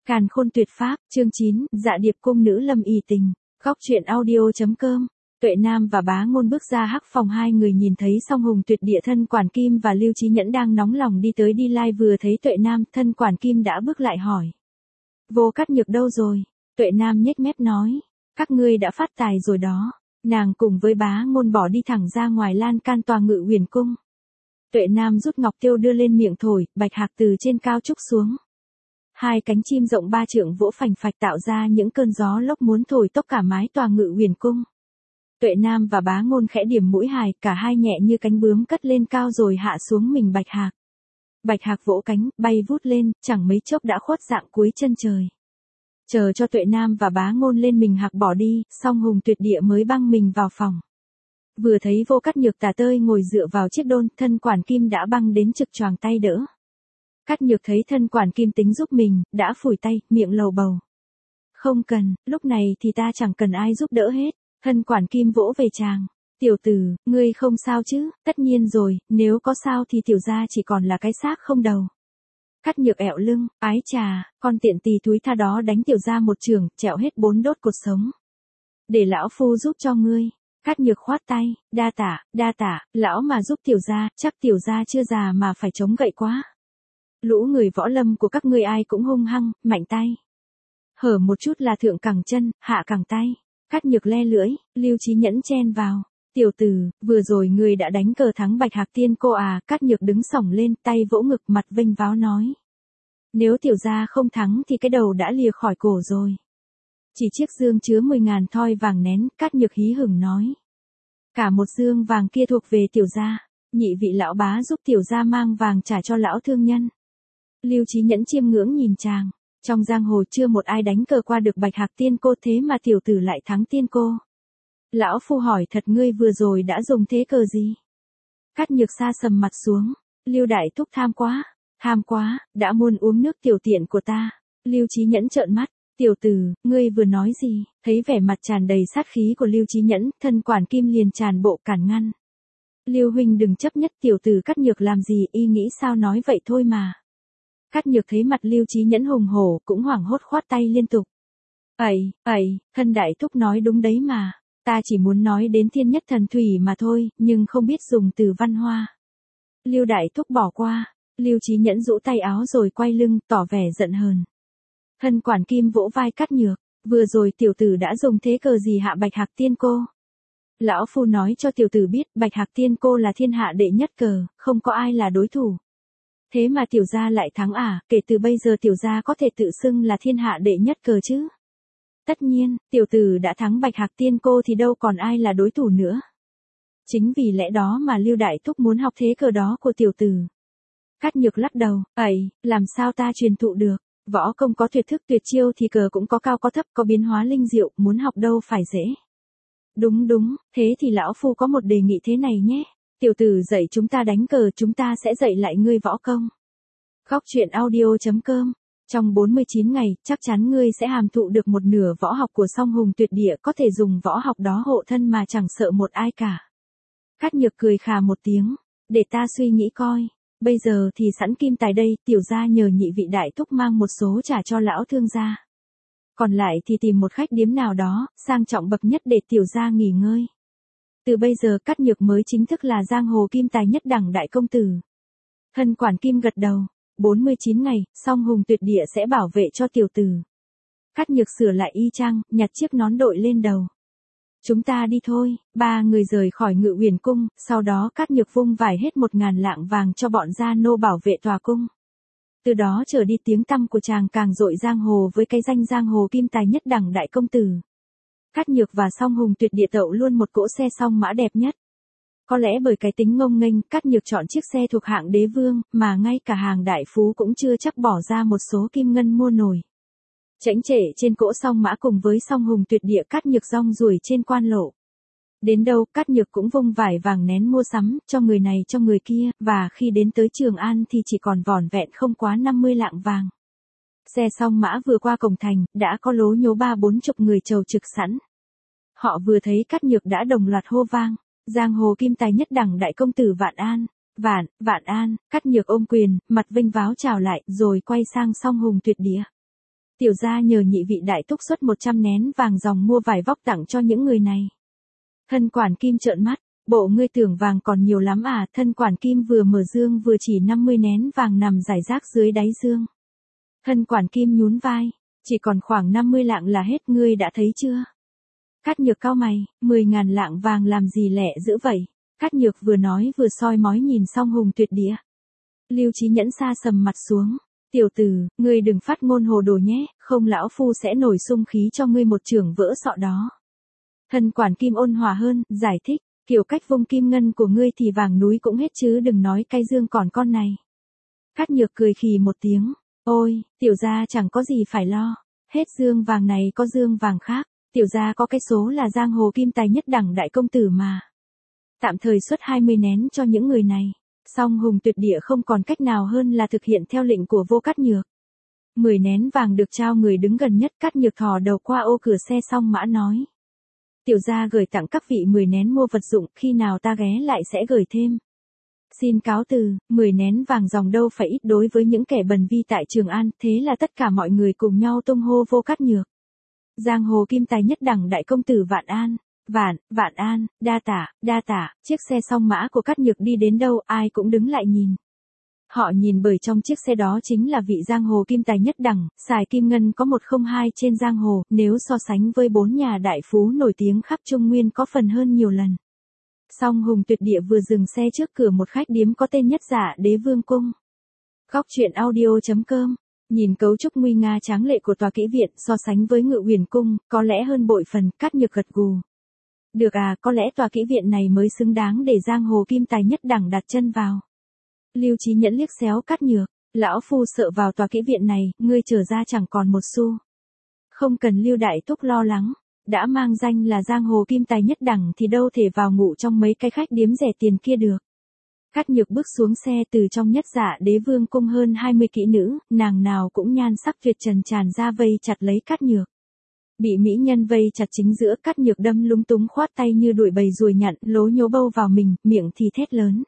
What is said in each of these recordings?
Càn khôn tuyệt pháp, chương 9, Dạ điệp cung nữ lâm y tình. Góc truyện audio.com. Tuệ Nam và Bá Ngôn bước ra hắc phòng, hai người nhìn thấy Song Hùng Tuyệt Địa Thân Quản Kim và Lưu Chí Nhẫn đang nóng lòng đi tới đi lai, vừa thấy Tuệ Nam, Thân Quản Kim đã bước lại hỏi. Vô Cát Nhược đâu rồi? Tuệ Nam nhếch mép nói. Các ngươi đã phát tài rồi đó. Nàng cùng với Bá Ngôn bỏ đi thẳng ra ngoài lan can tòa Ngự Huyền Cung. Tuệ Nam rút ngọc tiêu đưa lên miệng thổi, bạch hạc từ trên cao trúc xuống. Hai cánh chim rộng 3 trượng vỗ phành phạch tạo ra những cơn gió lốc muốn thổi tốc cả mái tòa Ngự Huyền Cung. Tuệ Nam và Bá Ngôn khẽ điểm mũi hài, cả hai nhẹ như cánh bướm cất lên cao rồi hạ xuống mình bạch hạc. Bạch hạc vỗ cánh, bay vút lên, chẳng mấy chốc đã khuất dạng cuối chân trời. Chờ cho Tuệ Nam và Bá Ngôn lên mình hạc bỏ đi, Song Hùng Tuyệt Địa mới băng mình vào phòng. Vừa thấy Vô Cát Nhược tà tơi ngồi dựa vào chiếc đôn, Thân Quản Kim đã băng đến trực choàng tay đỡ. Cát Nhược thấy Thân Quản Kim tính giúp mình, đã phủi tay, miệng lầu bầu. Không cần, lúc này thì ta chẳng cần ai giúp đỡ hết. Thân Quản Kim vỗ về chàng. Tiểu tử, ngươi không sao chứ? Tất nhiên rồi, nếu có sao thì tiểu gia chỉ còn là cái xác không đầu. Cát Nhược ẹo lưng, ái chà, con tiện tì túi tha đó đánh tiểu gia một chưởng, trẹo hết 4 đốt cột sống. Để lão phu giúp cho ngươi. Cát Nhược khoát tay, đa tạ, lão mà giúp tiểu gia, chắc tiểu gia chưa già mà phải chống gậy quá. Lũ người võ lâm của các ngươi ai cũng hung hăng, mạnh tay. Hở một chút là thượng cẳng chân, hạ cẳng tay. Cát Nhược le lưỡi, Lưu Chí Nhẫn chen vào. Tiểu tử, vừa rồi ngươi đã đánh cờ thắng Bạch Hạc Tiên cô à? Cát Nhược đứng xổng lên, tay vỗ ngực, mặt vênh váo nói. Nếu tiểu gia không thắng thì cái đầu đã lìa khỏi cổ rồi. Chỉ chiếc dương chứa 10.000 thoi vàng nén, Cát Nhược hí hửng nói. Cả một dương vàng kia thuộc về tiểu gia, nhị vị lão bá giúp tiểu gia mang vàng trả cho lão thương nhân. Lưu Chí Nhẫn chiêm ngưỡng nhìn chàng. Trong giang hồ chưa một ai đánh cờ qua được Bạch Hạc Tiên cô, thế mà tiểu tử lại thắng tiên cô. Lão phu hỏi thật, ngươi vừa rồi đã dùng thế cờ gì? Cát Nhược sa sầm mặt xuống. Lưu đại thúc tham quá, đã muốn uống nước tiểu tiện của ta. Lưu Chí Nhẫn trợn mắt. Tiểu tử, ngươi vừa nói gì? Thấy vẻ mặt tràn đầy sát khí của Lưu Chí Nhẫn, Thân Quản Kim liền tràn bộ cản ngăn. Lưu huynh đừng chấp nhất, tiểu tử Cát Nhược làm gì y nghĩ sao nói vậy thôi mà. Cát Nhược thấy mặt Lưu Chí Nhẫn hùng hổ, cũng hoảng hốt khoát tay liên tục. Thân đại thúc nói đúng đấy mà. Ta chỉ muốn nói đến thiên nhất thần thủy mà thôi, nhưng không biết dùng từ văn hoa. Lưu đại thúc bỏ qua. Lưu Chí Nhẫn rũ tay áo rồi quay lưng, tỏ vẻ giận hờn. Thân Quản Kim vỗ vai Cát Nhược. Vừa rồi tiểu tử đã dùng thế cờ gì hạ Bạch Hạc Tiên cô? Lão phu nói cho tiểu tử biết, Bạch Hạc Tiên cô là thiên hạ đệ nhất cờ, không có ai là đối thủ. Thế mà tiểu gia lại thắng à? Kể từ bây giờ tiểu gia có thể tự xưng là thiên hạ đệ nhất cờ chứ? Tất nhiên, tiểu tử đã thắng Bạch Hạc Tiên cô thì đâu còn ai là đối thủ nữa. Chính vì lẽ đó mà Lưu đại thúc muốn học thế cờ đó của tiểu tử. Cát Nhược lắc đầu, làm sao ta truyền thụ được? Võ công có tuyệt thức tuyệt chiêu thì cờ cũng có cao có thấp, có biến hóa linh diệu, muốn học đâu phải dễ. Đúng, thế thì lão phu có một đề nghị thế này nhé. Tiểu tử dạy chúng ta đánh cờ, chúng ta sẽ dạy lại ngươi võ công. Góc truyện audio.com. Trong 49 ngày, chắc chắn ngươi sẽ hàm thụ được một nửa võ học của Song Hùng Tuyệt Địa, có thể dùng võ học đó hộ thân mà chẳng sợ một ai cả. Cát Nhược cười khà một tiếng. Để ta suy nghĩ coi. Bây giờ thì sẵn kim tài đây, tiểu gia nhờ nhị vị đại thúc mang một số trả cho lão thương gia. Còn lại thì tìm một khách điếm nào đó, sang trọng bậc nhất để tiểu gia nghỉ ngơi. Từ bây giờ Cát Nhược mới chính thức là giang hồ kim tài nhất đẳng đại công tử. Thân Quản Kim gật đầu. 49 ngày, Song Hùng Tuyệt Địa sẽ bảo vệ cho tiểu tử. Cát Nhược sửa lại y chang, nhặt chiếc nón đội lên đầu. Chúng ta đi thôi. Ba người rời khỏi Ngự Huyền Cung, sau đó Cát Nhược vung vải hết 1.000 lạng vàng cho bọn gia nô bảo vệ tòa cung. Từ đó trở đi tiếng tăm của chàng càng rội giang hồ với cái danh giang hồ kim tài nhất đẳng đại công tử. Cát Nhược và Song Hùng Tuyệt Địa tậu luôn một cỗ xe song mã đẹp nhất. Có lẽ bởi cái tính ngông nghênh, Cát Nhược chọn chiếc xe thuộc hạng đế vương, mà ngay cả hàng đại phú cũng chưa chắc bỏ ra một số kim ngân mua nổi. Chễnh trệ trên cỗ song mã cùng với Song Hùng Tuyệt Địa, Cát Nhược rong ruổi trên quan lộ. Đến đâu Cát Nhược cũng vung vải vàng nén mua sắm, cho người này cho người kia, và khi đến tới Trường An thì chỉ còn vỏn vẹn không quá 50 lạng vàng. Xe song mã vừa qua cổng thành, đã có lố nhố 30-40 người chầu trực sẵn. Họ vừa thấy Cát Nhược đã đồng loạt hô vang. Giang hồ kim tài nhất đẳng đại công tử Vạn An. Vạn An. Cát Nhược ôm quyền, mặt vênh váo chào lại, rồi quay sang Song Hùng Tuyệt Địa. Tiểu gia nhờ nhị vị đại thúc xuất 100 nén vàng dòng mua vải vóc tặng cho những người này. Thân quản kim trợn mắt, bộ ngươi tưởng vàng còn nhiều lắm à? Thân quản kim vừa mở dương vừa chỉ 50 nén vàng nằm rải rác dưới đáy dương. Thân quản kim nhún vai, chỉ còn khoảng 50 lạng là hết, ngươi đã thấy chưa? Cát Nhược cau mày, 10.000 lạng vàng làm gì lẹ dữ vậy? Cát Nhược vừa nói vừa soi mói nhìn Song Hùng Tuyệt Địa. Lưu Chí Nhẫn sa sầm mặt xuống, tiểu tử, ngươi đừng phát ngôn hồ đồ nhé, không lão phu sẽ nổi xung khí cho ngươi một chưởng vỡ sọ đó. Thân quản kim ôn hòa hơn, giải thích, kiểu cách vung kim ngân của ngươi thì vàng núi cũng hết chứ đừng nói cái dương còn con này. Cát Nhược cười khì một tiếng, ôi, tiểu gia chẳng có gì phải lo, hết dương vàng này có dương vàng khác, tiểu gia có cái số là giang hồ kim tài nhất đẳng đại công tử mà. Tạm thời xuất 20 nén cho những người này. Song Hùng Tuyệt Địa không còn cách nào hơn là thực hiện theo lệnh của Vô Cát Nhược. 10 nén vàng được trao người đứng gần nhất. Cát Nhược thò đầu qua ô cửa xe Song Mã nói. Tiểu gia gửi tặng các vị 10 nén mua vật dụng, khi nào ta ghé lại sẽ gửi thêm. Xin cáo từ, 10 nén vàng dòng đâu phải ít đối với những kẻ bần vi tại Trường An, thế là tất cả mọi người cùng nhau tung hô Vô Cát Nhược. Giang hồ kim tài nhất đẳng đại công tử Vạn An. Vạn An, đa tả, chiếc xe Song Mã của Cát Nhược đi đến đâu ai cũng đứng lại nhìn. Họ nhìn bởi trong chiếc xe đó chính là vị giang hồ kim tài nhất đẳng, xài kim ngân có 102 trên giang hồ, nếu so sánh với 4 nhà đại phú nổi tiếng khắp Trung Nguyên có phần hơn nhiều lần. Song Hùng Tuyệt Địa vừa dừng xe trước cửa một khách điếm có tên Nhất Dạ Đế Vương Cung. Góc truyện audio.com. Nhìn cấu trúc nguy nga tráng lệ của tòa kỹ viện so sánh với Ngự Huyền Cung, có lẽ hơn bội phần. Cát Nhược gật gù. Được à, có lẽ tòa kỹ viện này mới xứng đáng để giang hồ kim tài nhất đẳng đặt chân vào. Lưu Chí Nhẫn liếc xéo Cát Nhược, lão phu sợ vào tòa kỹ viện này, ngươi trở ra chẳng còn một xu. Không cần Lưu đại thúc lo lắng, đã mang danh là giang hồ kim tài nhất đẳng thì đâu thể vào ngủ trong mấy cái khách điếm rẻ tiền kia được. Cát Nhược bước xuống xe, từ trong Nhất Dạ Đế Vương Cung hơn 20 kỹ nữ, nàng nào cũng nhan sắc tuyệt trần tràn ra vây chặt lấy Cát Nhược. Bị mỹ nhân vây chặt chính giữa, Cát Nhược đâm lúng túng khoát tay như đuổi bầy ruồi nhặn, lố nhố bâu vào mình, miệng thì thét lớn.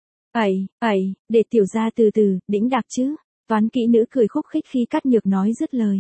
Để tiểu gia từ từ, đĩnh đạc chứ. Toán kỹ nữ cười khúc khích khi Cát Nhược nói dứt lời.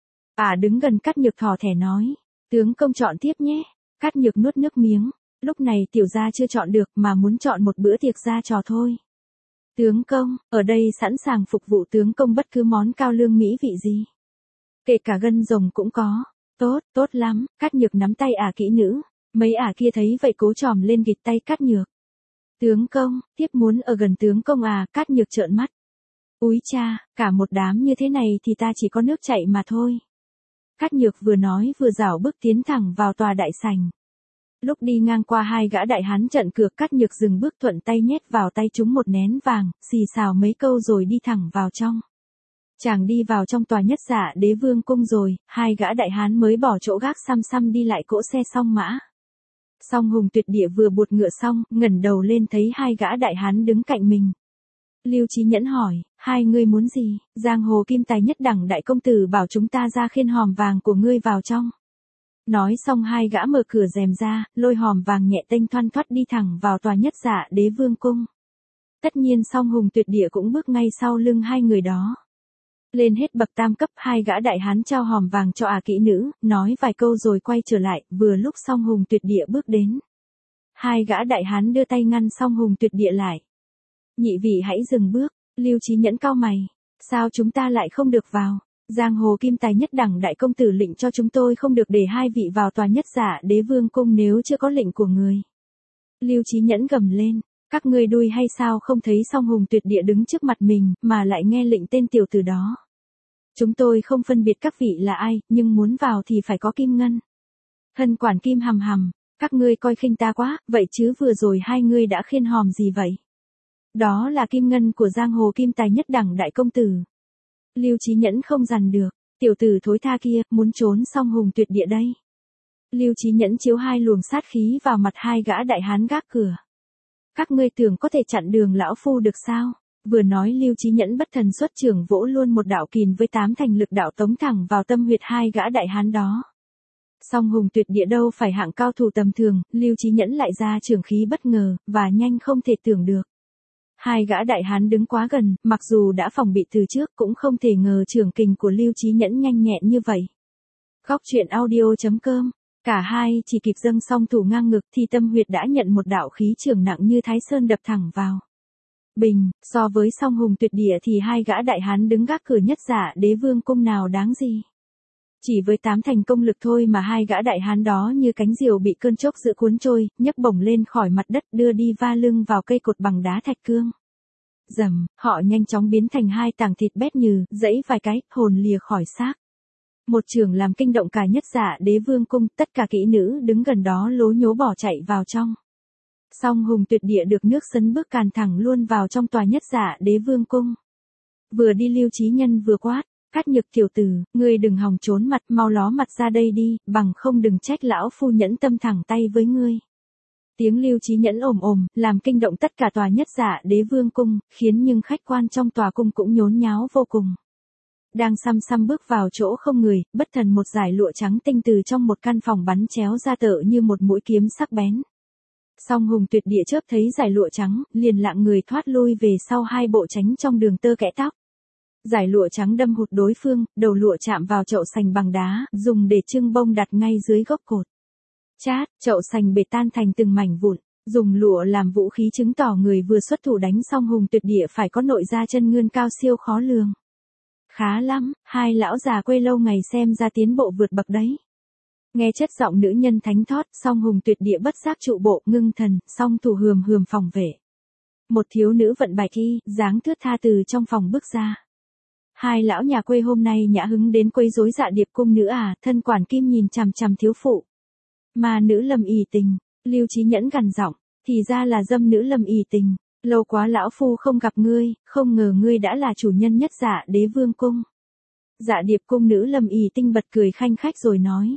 Đứng gần Cát Nhược thò thẻ nói. Tướng công chọn tiếp nhé. Cát Nhược nuốt nước miếng. Lúc này tiểu gia chưa chọn được mà muốn chọn một bữa tiệc gia trò thôi. Tướng công, ở đây sẵn sàng phục vụ tướng công bất cứ món cao lương mỹ vị gì. Kể cả gân rồng cũng có. Tốt lắm. Cát Nhược nắm tay kỹ nữ. Mấy kia thấy vậy cố chòm lên ghịt tay Cát Nhược. Tướng công, tiếp muốn ở gần tướng công à? Cát Nhược trợn mắt. Úi cha, cả một đám như thế này thì ta chỉ có nước chạy mà thôi. Cát Nhược vừa nói vừa rảo bước tiến thẳng vào tòa đại sảnh. Lúc đi ngang qua hai gã đại hán trận cược, Cát Nhược dừng bước thuận tay nhét vào tay chúng một nén vàng, xì xào mấy câu rồi đi thẳng vào trong. Chàng đi vào trong tòa Nhất Dạ Đế Vương Cung rồi, hai gã đại hán mới bỏ chỗ gác xăm đi lại cỗ xe Song Mã. Song Hùng Tuyệt Địa vừa buột ngựa xong, ngẩng đầu lên thấy hai gã đại hán đứng cạnh mình. Lưu Chí Nhẫn hỏi, hai ngươi muốn gì? Giang hồ kim tài nhất đẳng đại công tử bảo chúng ta ra khiên hòm vàng của ngươi vào trong. Nói xong hai gã mở cửa rèm ra, lôi hòm vàng nhẹ tênh thoăn thoắt đi thẳng vào tòa Nhất Dạ Đế Vương Cung. Tất nhiên Song Hùng Tuyệt Địa cũng bước ngay sau lưng hai người đó. Lên hết bậc tam cấp, hai gã đại hán trao hòm vàng cho kỹ nữ, nói vài câu rồi quay trở lại, vừa lúc Song Hùng Tuyệt Địa bước đến. Hai gã đại hán đưa tay ngăn Song Hùng Tuyệt Địa lại. Nhị vị hãy dừng bước. Lưu Chí Nhẫn cau mày. Sao chúng ta lại không được vào? Giang hồ kim tài nhất đẳng đại công tử lệnh cho chúng tôi không được để hai vị vào tòa Nhất Dạ Đế Vương Cung nếu chưa có lệnh của người. Lưu Chí Nhẫn gầm lên. Các ngươi đuôi hay sao, không thấy Song Hùng Tuyệt Địa đứng trước mặt mình, mà lại nghe lệnh tên tiểu tử đó. Chúng tôi không phân biệt các vị là ai, nhưng muốn vào thì phải có kim ngân. Thân quản kim hầm hầm, các ngươi coi khinh ta quá, vậy chứ vừa rồi hai ngươi đã khiên hòm gì vậy? Đó là kim ngân của giang hồ kim tài nhất đẳng đại công tử. Lưu Chí Nhẫn không dằn được, tiểu tử thối tha kia, muốn trốn Song Hùng Tuyệt Địa đây. Lưu Chí Nhẫn chiếu hai luồng sát khí vào mặt hai gã đại hán gác cửa. Các ngươi tưởng có thể chặn đường lão phu được sao? Vừa nói Lưu Chí Nhẫn bất thần xuất trưởng vỗ luôn một đạo kìm với 8 thành lực đạo tống thẳng vào tâm huyệt hai gã đại hán đó. Song Hùng Tuyệt Địa đâu phải hạng cao thủ tầm thường, Lưu Chí Nhẫn lại ra trưởng khí bất ngờ, và nhanh không thể tưởng được. Hai gã đại hán đứng quá gần, mặc dù đã phòng bị từ trước cũng không thể ngờ chưởng kình của Lưu Chí Nhẫn nhanh nhẹn như vậy. Góc truyện audio.com. Cả hai chỉ kịp dâng song thủ ngang ngực thì tâm huyệt đã nhận một đạo khí chưởng nặng như Thái Sơn đập thẳng vào. Bình, so với song hùng tuyệt địa thì hai gã đại hán đứng gác cửa Nhất Dạ Đế Vương cung nào đáng gì. Chỉ với 8 thành công lực thôi mà hai gã đại hán đó như cánh diều bị cơn chốc giữ cuốn trôi, nhấc bổng lên khỏi mặt đất đưa đi va lưng vào cây cột bằng đá thạch cương. Rầm, họ nhanh chóng biến thành hai tảng thịt bét nhừ, dẫy vài cái, hồn lìa khỏi xác. Một chưởng làm kinh động cả Nhất Dạ Đế Vương cung, tất cả kỹ nữ đứng gần đó lố nhố bỏ chạy vào trong. Song hùng tuyệt địa được nước sấn bước càn thẳng luôn vào trong tòa Nhất Dạ Đế Vương cung. Vừa đi Lưu Chí Nhân vừa quát, Cát Nhược tiểu tử, ngươi đừng hòng trốn mặt, mau ló mặt ra đây đi, bằng không đừng trách lão phu nhẫn tâm thẳng tay với ngươi. Tiếng Lưu Chí Nhẫn ồm ồm, làm kinh động tất cả tòa Nhất Dạ Đế Vương cung, khiến nhưng khách quan trong tòa cung cũng nhốn nháo vô cùng. Đang xăm xăm bước vào chỗ không người, bất thần một dải lụa trắng tinh từ trong một căn phòng bắn chéo ra tợ như một mũi kiếm sắc bén. Song hùng tuyệt địa chớp thấy dải lụa trắng, liền lạng người thoát lui về sau hai bộ tránh trong đường tơ kẽ tóc. Dải lụa trắng đâm hụt đối phương, đầu lụa chạm vào chậu sành bằng đá, dùng để trưng bông đặt ngay dưới gốc cột. Chát, chậu sành bể tan thành từng mảnh vụn, dùng lụa làm vũ khí chứng tỏ người vừa xuất thủ đánh song hùng tuyệt địa phải có nội gia chân ngươn cao siêu khó lường. Khá lắm, hai lão già quê lâu ngày xem ra tiến bộ vượt bậc đấy. Nghe chất giọng nữ nhân thánh thót, song hùng tuyệt địa bất giác trụ bộ, ngưng thần, song thủ hườm hườm phòng vệ. Một thiếu nữ vận bạch y, dáng thướt tha từ trong phòng bước ra. Hai lão nhà quê hôm nay nhã hứng đến quấy rối Dạ Điệp cung nữ à, thân quản kim nhìn chằm chằm thiếu phụ. Mà nữ Lâm ỷ tình, Lưu Chí Nhẫn gằn giọng, thì ra là dâm nữ Lâm ỷ tình, lâu quá lão phu không gặp ngươi, không ngờ ngươi đã là chủ nhân Nhất Dạ Đế Vương cung. Dạ Điệp cung nữ Lâm ỷ tinh bật cười khanh khách rồi nói.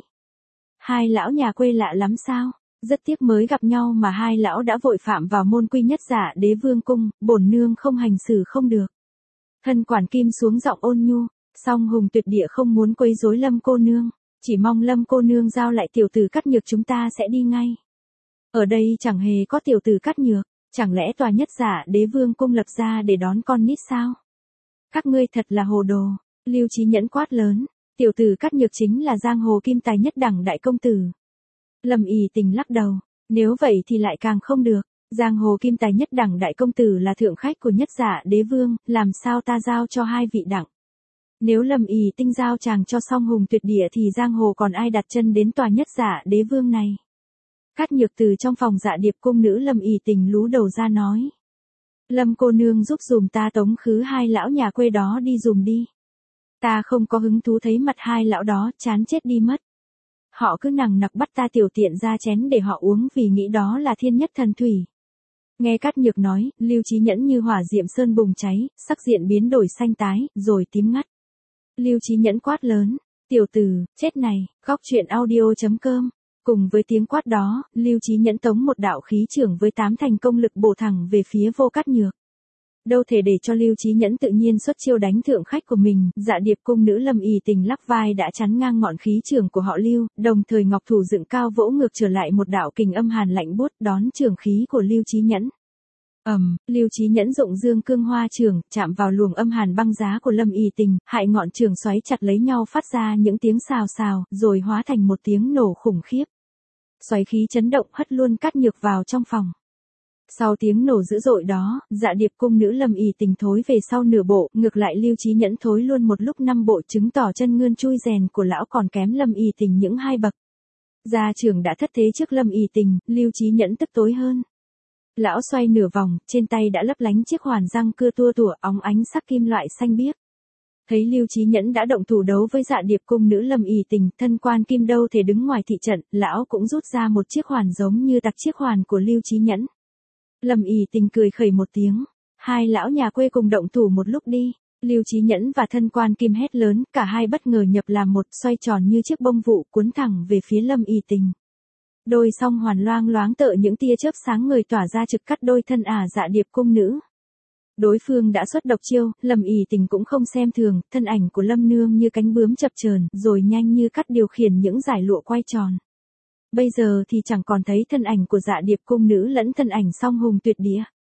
Hai lão nhà quê lạ lắm sao, rất tiếc mới gặp nhau mà hai lão đã vội phạm vào môn quy Nhất Dạ Đế Vương cung, bổn nương không hành xử không được. Thân quản kim xuống giọng ôn nhu, song hùng tuyệt địa không muốn quấy rối Lâm cô nương, chỉ mong Lâm cô nương giao lại tiểu tử Cát Nhược chúng ta sẽ đi ngay. Ở đây chẳng hề có tiểu tử Cát Nhược, chẳng lẽ tòa Nhất Dạ Đế Vương cung lập ra để đón con nít sao? Các ngươi thật là hồ đồ, Lưu Chí Nhẫn quát lớn, tiểu tử Cát Nhược chính là giang hồ kim tài nhất đẳng đại công tử. Lâm ỷ tình lắc đầu, nếu vậy thì lại càng không được. Giang hồ kim tài nhất đẳng đại công tử là thượng khách của Nhất Dạ Đế Vương, làm sao ta giao cho hai vị đẳng. Nếu Lâm ỷ tinh giao chàng cho song hùng tuyệt địa thì giang hồ còn ai đặt chân đến tòa Nhất Dạ Đế Vương này. Cát Nhược từ trong phòng Dạ Điệp cung nữ Lâm ỷ tình lú đầu ra nói. Lâm cô nương giúp dùm ta tống khứ hai lão nhà quê đó đi dùm đi. Ta không có hứng thú thấy mặt hai lão đó, chán chết đi mất. Họ cứ nằng nặc bắt ta tiểu tiện ra chén để họ uống vì nghĩ đó là thiên nhất thần thủy. Nghe Cát Nhược nói, Lưu Chí Nhẫn như hỏa diệm sơn bùng cháy, sắc diện biến đổi xanh tái, rồi tím ngắt. Lưu Chí Nhẫn quát lớn, tiểu tử, chết này, góc truyện audio.com. Cùng với tiếng quát đó, Lưu Chí Nhẫn tống một đạo khí chưởng với 8 thành công lực bổ thẳng về phía vô Cát Nhược. Đâu thể để cho Lưu Chí Nhẫn tự nhiên xuất chiêu đánh thượng khách của mình, Dạ Điệp cung nữ Lâm ỷ tình lắc vai đã chắn ngang ngọn khí chưởng của họ Lưu, đồng thời ngọc thủ dựng cao vỗ ngược trở lại một đạo kình âm hàn lạnh buốt đón chưởng khí của Lưu Chí Nhẫn. Lưu Chí Nhẫn dụng dương cương hoa chưởng, chạm vào luồng âm hàn băng giá của Lâm ỷ tình, hại ngọn chưởng xoáy chặt lấy nhau phát ra những tiếng xào xào, rồi hóa thành một tiếng nổ khủng khiếp. Xoáy khí chấn động hất luôn Cát Nhược vào trong phòng. Sau tiếng nổ dữ dội đó, Dạ Điệp cung nữ Lâm ỷ tình thối về sau nửa bộ, ngược lại Lưu Chí Nhẫn thối luôn một lúc 5 bộ, chứng tỏ chân ngươn chui rèn của lão còn kém Lâm ỷ tình những 2 bậc. Gia trưởng đã thất thế trước Lâm ỷ tình, Lưu Chí Nhẫn tức tối hơn. Lão xoay nửa vòng, trên tay đã lấp lánh chiếc hoàn răng cưa tua tủa óng ánh sắc kim loại xanh biếc. Thấy Lưu Chí Nhẫn đã động thủ đấu với Dạ Điệp cung nữ Lâm ỷ tình, thân quan kim đâu thể đứng ngoài thị trận, lão cũng rút ra một chiếc hoàn giống như tặc chiếc hoàn của Lưu Chí Nhẫn. Lâm ỷ tình cười khẩy một tiếng, hai lão nhà quê cùng động thủ một lúc đi. Lưu Chí Nhẫn và thân quan kim hét lớn, cả hai bất ngờ nhập làm một, xoay tròn như chiếc bông vụ cuốn thẳng về phía Lâm ỷ tình. Đôi song hoàn loang loáng tợ những tia chớp sáng ngời tỏa ra trực cắt đôi thân Dạ Điệp cung nữ. Đối phương đã xuất độc chiêu, Lâm ỷ tình cũng không xem thường, thân ảnh của Lâm nương như cánh bướm chập chờn, rồi nhanh như cắt điều khiển những dải lụa quay tròn. Bây giờ thì chẳng còn thấy thân ảnh của Dạ Điệp cung nữ lẫn thân ảnh song hùng tuyệt địa.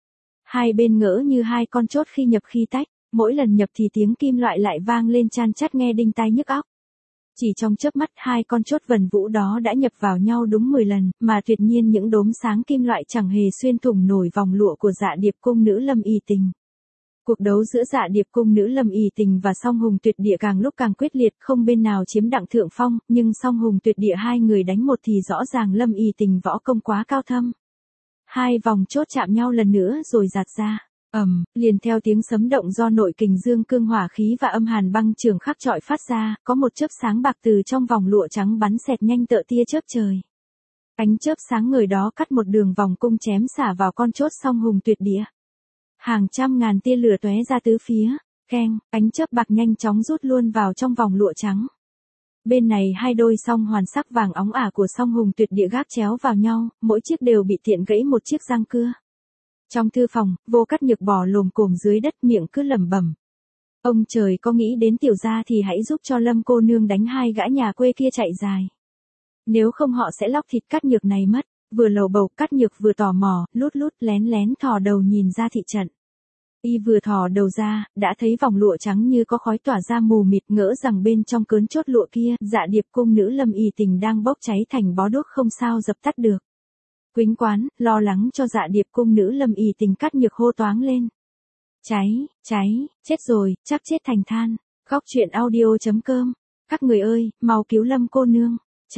Hai bên ngỡ như hai con chốt khi nhập khi tách, mỗi lần nhập thì tiếng kim loại lại vang lên chan chát nghe đinh tai nhức óc. Chỉ trong chớp mắt hai con chốt vần vũ đó đã nhập vào nhau đúng 10 lần, mà tuyệt nhiên những đốm sáng kim loại chẳng hề xuyên thủng nổi vòng lụa của Dạ Điệp cung nữ Lâm Y Tình. Cuộc đấu giữa Dạ Điệp cung nữ Lâm Y Tình và Song Hùng Tuyệt Địa càng lúc càng quyết liệt, không bên nào chiếm đặng thượng phong, nhưng Song Hùng Tuyệt Địa hai người đánh một thì rõ ràng Lâm Y Tình võ công quá cao thâm. Hai vòng chốt chạm nhau lần nữa rồi giạt ra. Liền theo tiếng sấm động do nội kình dương cương hỏa khí và âm hàn băng trường khắc trọi phát ra, có một chớp sáng bạc từ trong vòng lụa trắng bắn xẹt nhanh tựa tia chớp trời. Ánh chớp sáng người đó cắt một đường vòng cung chém xả vào con chốt Song Hùng Tuyệt Địa. Hàng trăm ngàn tia lửa tóe ra tứ phía, keng, ánh chớp bạc nhanh chóng rút luôn vào trong vòng lụa trắng. Bên này hai đôi song hoàn sắc vàng óng ả của Song Hùng Tuyệt Địa gác chéo vào nhau, mỗi chiếc đều bị tiện gãy một chiếc răng cưa. Trong thư phòng, Vô Cát Nhược bò lồm cồm dưới đất miệng cứ lẩm bẩm. Ông trời có nghĩ đến tiểu gia thì hãy giúp cho Lâm cô nương đánh hai gã nhà quê kia chạy dài. Nếu không họ sẽ lóc thịt Cát Nhược này mất. Vừa lầu bầu Cát Nhược vừa tò mò, lút lút lén lén thò đầu nhìn ra thị trận. Y vừa thò đầu ra, đã thấy vòng lụa trắng như có khói tỏa ra mù mịt, ngỡ rằng bên trong cớn chốt lụa kia, Dạ Điệp cung nữ Lâm Y Tình đang bốc cháy thành bó đuốc không sao dập tắt được. Quýnh quán, lo lắng cho Dạ Điệp cung nữ Lâm Y Tình, Cát Nhược hô toáng lên. Cháy, chết rồi, chắc chết thành than. Góc truyện audio.com. Các người ơi, mau cứu Lâm cô nương.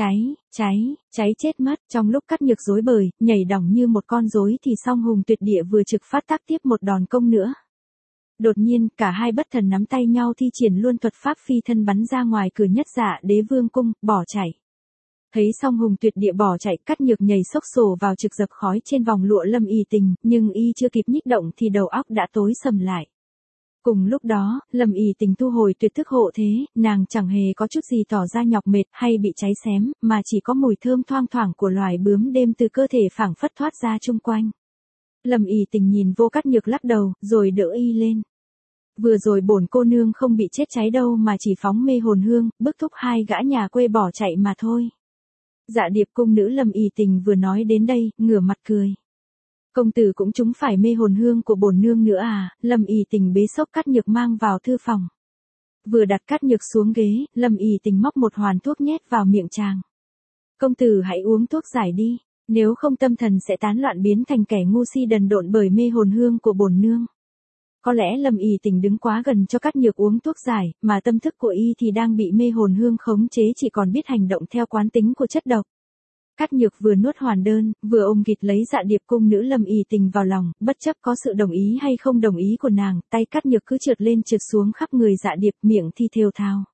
Cháy chết mất. Trong lúc Cát Nhược rối bời, nhảy đỏng như một con rối thì Song Hùng Tuyệt Địa vừa trực phát tác tiếp một đòn công nữa. Đột nhiên, cả hai bất thần nắm tay nhau thi triển luôn thuật pháp phi thân bắn ra ngoài cửa Nhất Dạ Đế Vương cung, bỏ chạy. Thấy Song Hùng Tuyệt Địa bỏ chạy, Cát Nhược nhảy xốc xổ vào trực dập khói trên vòng lụa Lâm Y Tình, nhưng y chưa kịp nhích động thì đầu óc đã tối sầm lại. Cùng lúc đó, Lâm Y Tình thu hồi tuyệt thức hộ thế, nàng chẳng hề có chút gì tỏ ra nhọc mệt hay bị cháy xém, mà chỉ có mùi thơm thoang thoảng của loài bướm đêm từ cơ thể phảng phất thoát ra chung quanh. Lâm Y Tình nhìn Vô Cát Nhược lắc đầu, rồi đỡ y lên. Vừa rồi bổn cô nương không bị chết cháy đâu mà chỉ phóng mê hồn hương, bức thúc hai gã nhà quê bỏ chạy mà thôi. Dạ Điệp cung nữ Lâm Y Tình vừa nói đến đây, ngửa mặt cười. Công tử cũng trúng phải mê hồn hương của bổn nương nữa à? Lâm Y Tình bế xốc Cát Nhược mang vào thư phòng. Vừa đặt Cát Nhược xuống ghế, Lâm Y Tình móc một hoàn thuốc nhét vào miệng chàng. Công tử hãy uống thuốc giải đi, nếu không tâm thần sẽ tán loạn biến thành kẻ ngu si đần độn bởi mê hồn hương của bổn nương. Có lẽ Lâm Y Tình đứng quá gần cho Cát Nhược uống thuốc giải, mà tâm thức của y thì đang bị mê hồn hương khống chế, chỉ còn biết hành động theo quán tính của chất độc. Cát Nhược vừa nuốt hoàn đơn, vừa ôm ghịt lấy Dạ Điệp cung nữ Lâm Y Tình vào lòng, bất chấp có sự đồng ý hay không đồng ý của nàng, tay Cát Nhược cứ trượt lên trượt xuống khắp người Dạ Điệp, miệng thì thều thào.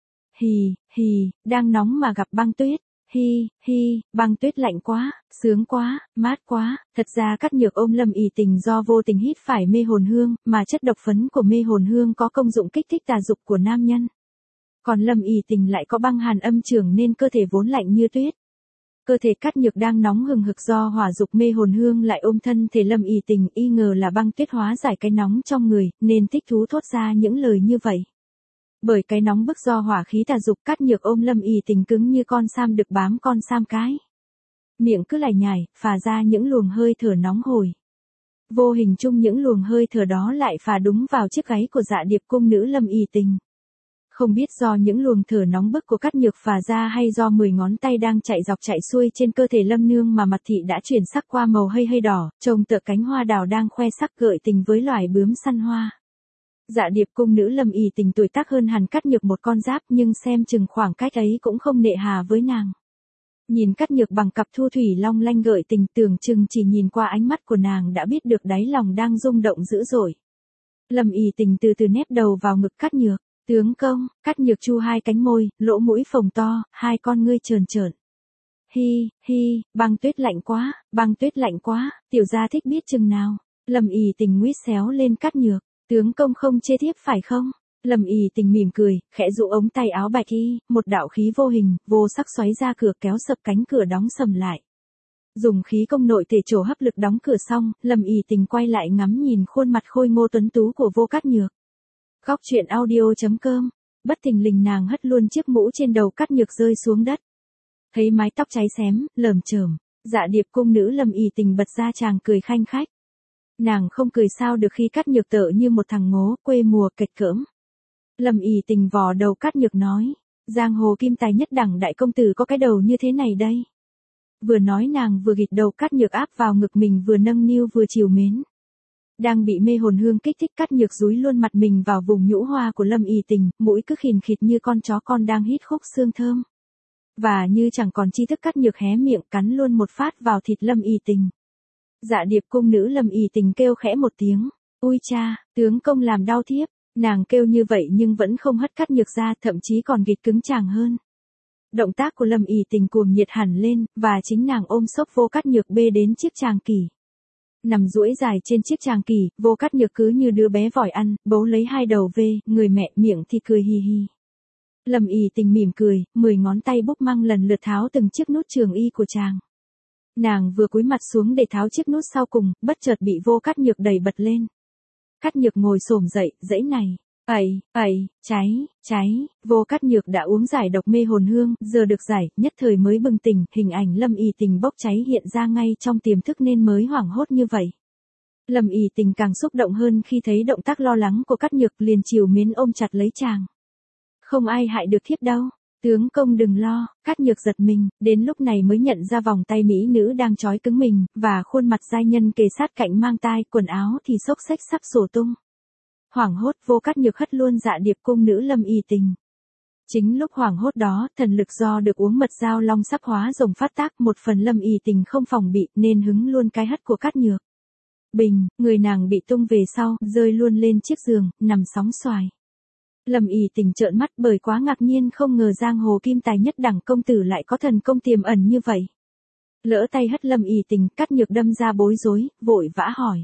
Hì, đang nóng mà gặp băng tuyết. Hi, băng tuyết lạnh quá, sướng quá, mát quá. Thật ra Cát Nhược ôm Lâm Y Tình do vô tình hít phải mê hồn hương, mà chất độc phấn của mê hồn hương có công dụng kích thích tà dục của nam nhân. Còn Lâm Y Tình lại có băng hàn âm trường nên cơ thể vốn lạnh như tuyết. Cơ thể Cát Nhược đang nóng hừng hực do hỏa dục mê hồn hương lại ôm thân thể Lâm Y Tình, y ngờ là băng tuyết hóa giải cái nóng trong người, nên thích thú thốt ra những lời như vậy. Bởi cái nóng bức do hỏa khí tà dục, Cát Nhược ôm Lâm Y Tình cứng như con sam đực bám con sam cái. Miệng cứ lải nhải, phả ra những luồng hơi thở nóng hổi. Vô hình chung những luồng hơi thở đó lại phả đúng vào chiếc gáy của Dạ Điệp cung nữ Lâm Y Tình. Không biết do những luồng thở nóng bức của Cát Nhược phả ra hay do 10 ngón tay đang chạy dọc chạy xuôi trên cơ thể Lâm nương mà mặt thị đã chuyển sắc qua màu hơi đỏ, trông tựa cánh hoa đào đang khoe sắc gợi tình với loài bướm săn hoa. Dạ Điệp cung nữ Lâm Y Tình tuổi tác hơn hẳn Cát Nhược một con giáp, nhưng xem chừng khoảng cách ấy cũng không nệ hà với nàng. Nhìn Cát Nhược bằng cặp thu thủy long lanh gợi tình, tưởng chừng chỉ nhìn qua ánh mắt của nàng đã biết được đáy lòng đang rung động dữ dội. Lâm Y Tình từ từ nép đầu vào ngực Cát Nhược. Tướng công. Cát Nhược chu hai cánh môi, lỗ mũi phồng to, hai con ngươi trờn trợn. Hi, băng tuyết lạnh quá, tiểu gia thích biết chừng nào. Lâm Y Tình nguyết xéo lên Cát Nhược. Tướng công không chê thiếp phải không? Lâm Y Tình mỉm cười, khẽ dụ ống tay áo bạch y, một đạo khí vô hình, vô sắc xoáy ra cửa, kéo sập cánh cửa đóng sầm lại. Dùng khí công nội thể trổ hấp lực đóng cửa xong, Lâm Y Tình quay lại ngắm nhìn khuôn mặt khôi ngô tuấn tú của Vô Cát Nhược. Góc truyện audio.com. Bất thình lình nàng hất luôn chiếc mũ trên đầu Cát Nhược rơi xuống đất. Thấy mái tóc cháy xém, lởm chởm, Dạ Điệp cung nữ Lâm Y Tình bật ra chàng cười khanh khách. Nàng không cười sao được khi Cát Nhược tợ như một thằng ngố, quê mùa kịch cỡm. Lâm ỉ tình vò đầu Cát Nhược nói, giang hồ kim tài nhất đẳng đại công tử có cái đầu như thế này đây. Vừa nói nàng vừa gịch đầu Cát Nhược áp vào ngực mình vừa nâng niu vừa chiều mến. Đang bị mê hồn hương kích thích Cát Nhược dúi luôn mặt mình vào vùng nhũ hoa của Lâm ỉ tình, mũi cứ khìn khịt như con chó con đang hít khúc xương thơm. Và như chẳng còn tri thức Cát Nhược hé miệng cắn luôn một phát vào thịt Lâm ỉ tình. Dạ điệp cung nữ Lâm ỉ tình kêu khẽ một tiếng, ui cha, tướng công làm đau thiếp. Nàng kêu như vậy nhưng vẫn không hất Cát Nhược ra, thậm chí còn gịch cứng chàng hơn. Động tác của Lâm ỉ tình cuồng nhiệt hẳn lên, và chính nàng ôm xốc vô Cát Nhược bê đến chiếc tràng kỷ. Nằm duỗi dài trên chiếc tràng kỷ, vô Cát Nhược cứ như đứa bé vòi ăn, bấu lấy hai đầu vê, người mẹ miệng thì cười hì hì. Lâm ỉ tình mỉm cười, 10 ngón tay búp măng lần lượt tháo từng chiếc nút trường y của chàng. Nàng vừa cúi mặt xuống để tháo chiếc nút sau cùng, bất chợt bị vô Cát Nhược đẩy bật lên. Cát Nhược ngồi xổm dậy, dãy này, cháy, vô Cát Nhược đã uống giải độc mê hồn hương, giờ được giải, nhất thời mới bừng tỉnh, hình ảnh Lâm ỉ tình bốc cháy hiện ra ngay trong tiềm thức nên mới hoảng hốt như vậy. Lâm ỉ tình càng xúc động hơn khi thấy động tác lo lắng của Cát Nhược, liền chiều mến ôm chặt lấy chàng. Không ai hại được thiếp đâu, tướng công đừng lo. Cát Nhược giật mình, đến lúc này mới nhận ra vòng tay mỹ nữ đang trói cứng mình, và khuôn mặt giai nhân kề sát cạnh mang tai, quần áo thì xốc xếch sắp xổ tung. Hoảng hốt, vô Cát Nhược hất luôn dạ điệp cung nữ Lâm ỉ tình. Chính lúc hoảng hốt đó, thần lực do được uống mật dao long sắc hóa rồng phát tác, một phần Lâm ỉ tình không phòng bị nên hứng luôn cái hất của Cát Nhược. Bình, người nàng bị tung về sau, rơi luôn lên chiếc giường, nằm sóng xoài. Lâm ỉ tình trợn mắt bởi quá ngạc nhiên, không ngờ giang hồ kim tài nhất đẳng công tử lại có thần công tiềm ẩn như vậy. Lỡ tay hất Lâm ỉ tình, Cát Nhược đâm ra bối rối, vội vã hỏi.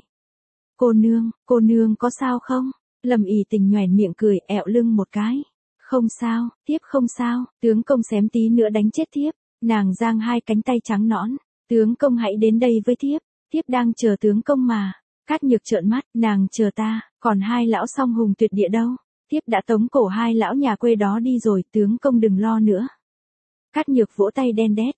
Cô nương có sao không? Lâm ỉ tình nhoẻn miệng cười, ẹo lưng một cái. Không sao, thiếp không sao, tướng công xém tí nữa đánh chết thiếp. Nàng giang hai cánh tay trắng nõn, tướng công hãy đến đây với thiếp đang chờ tướng công mà. Cát Nhược trợn mắt, nàng chờ ta, còn hai lão song hùng tuyệt địa đâu? Thiếp đã tống cổ hai lão nhà quê đó đi rồi, tướng công đừng lo nữa. Cát Nhược vỗ tay đen đét,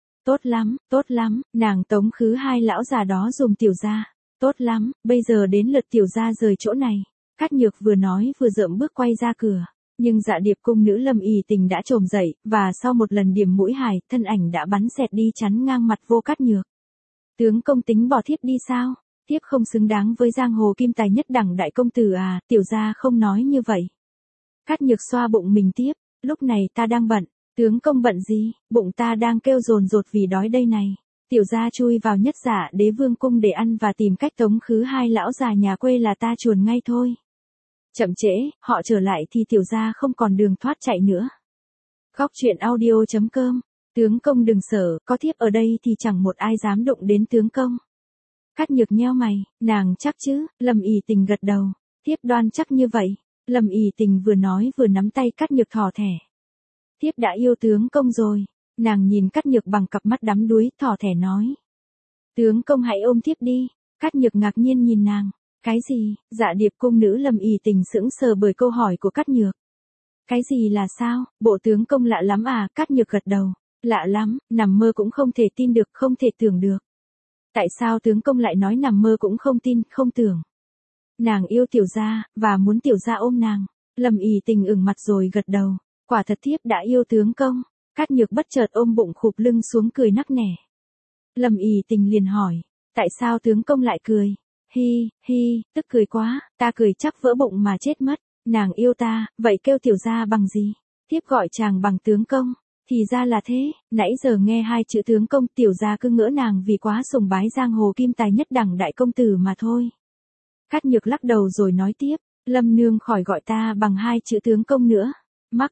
tốt lắm, nàng tống khứ hai lão già đó dùm tiểu gia. Tốt lắm, bây giờ đến lượt tiểu gia rời chỗ này. Cát Nhược vừa nói vừa dợm bước quay ra cửa, nhưng dạ điệp cung nữ Lâm ỉ tình đã trồm dậy, và sau một lần điểm mũi hài, thân ảnh đã bắn xẹt đi chắn ngang mặt vô Cát Nhược. Tướng công tính bỏ thiếp đi sao? Thiếp không xứng đáng với giang hồ kim tài nhất đẳng đại công tử à? Tiểu gia không nói như vậy. Cát Nhược xoa bụng mình tiếp, lúc này ta đang bận. Tướng công bận gì? Bụng ta đang kêu dồn dột vì đói đây này. Tiểu gia chui vào Nhất Giả Đế Vương cung để ăn và tìm cách tống khứ hai lão già nhà quê là ta chuồn ngay thôi. Chậm trễ, họ trở lại thì tiểu gia không còn đường thoát chạy nữa. Góc truyện audio.com. Tướng công đừng sợ, có thiếp ở đây thì chẳng một ai dám đụng đến tướng công. Cát Nhược nheo mày, nàng chắc chứ? Lâm ỉ tình gật đầu, thiếp đoan chắc như vậy. Lâm ỉ tình vừa nói vừa nắm tay Cát Nhược thỏ thẻ. Thiếp đã yêu tướng công rồi. Nàng nhìn Cát Nhược bằng cặp mắt đắm đuối, thỏ thẻ nói. Tướng công hãy ôm thiếp đi. Cát Nhược ngạc nhiên nhìn nàng. Cái gì? Dạ điệp cung nữ Lâm ỉ tình sững sờ bởi câu hỏi của Cát Nhược. Cái gì là sao? Bộ tướng công lạ lắm à? Cát Nhược gật đầu. Lạ lắm, nằm mơ cũng không thể tin được, không thể tưởng được. Tại sao tướng công lại nói nằm mơ cũng không tin, không tưởng? Nàng yêu tiểu gia, và muốn tiểu gia ôm nàng. Lâm ỉ tình ửng mặt rồi gật đầu. Quả thật thiếp đã yêu tướng công. Cát Nhược bất chợt ôm bụng khụp lưng xuống cười nắc nẻ. Lâm ỉ tình liền hỏi. Tại sao tướng công lại cười? Hi, tức cười quá, ta cười chắc vỡ bụng mà chết mất. Nàng yêu ta, vậy kêu tiểu gia bằng gì? Thiếp gọi chàng bằng tướng công. Thì ra là thế, nãy giờ nghe hai chữ tướng công tiểu gia cứ ngỡ nàng vì quá sùng bái giang hồ kim tài nhất đẳng đại công tử mà thôi. Cát Nhược lắc đầu rồi nói tiếp, Lâm nương khỏi gọi ta bằng hai chữ tướng công nữa. Mắc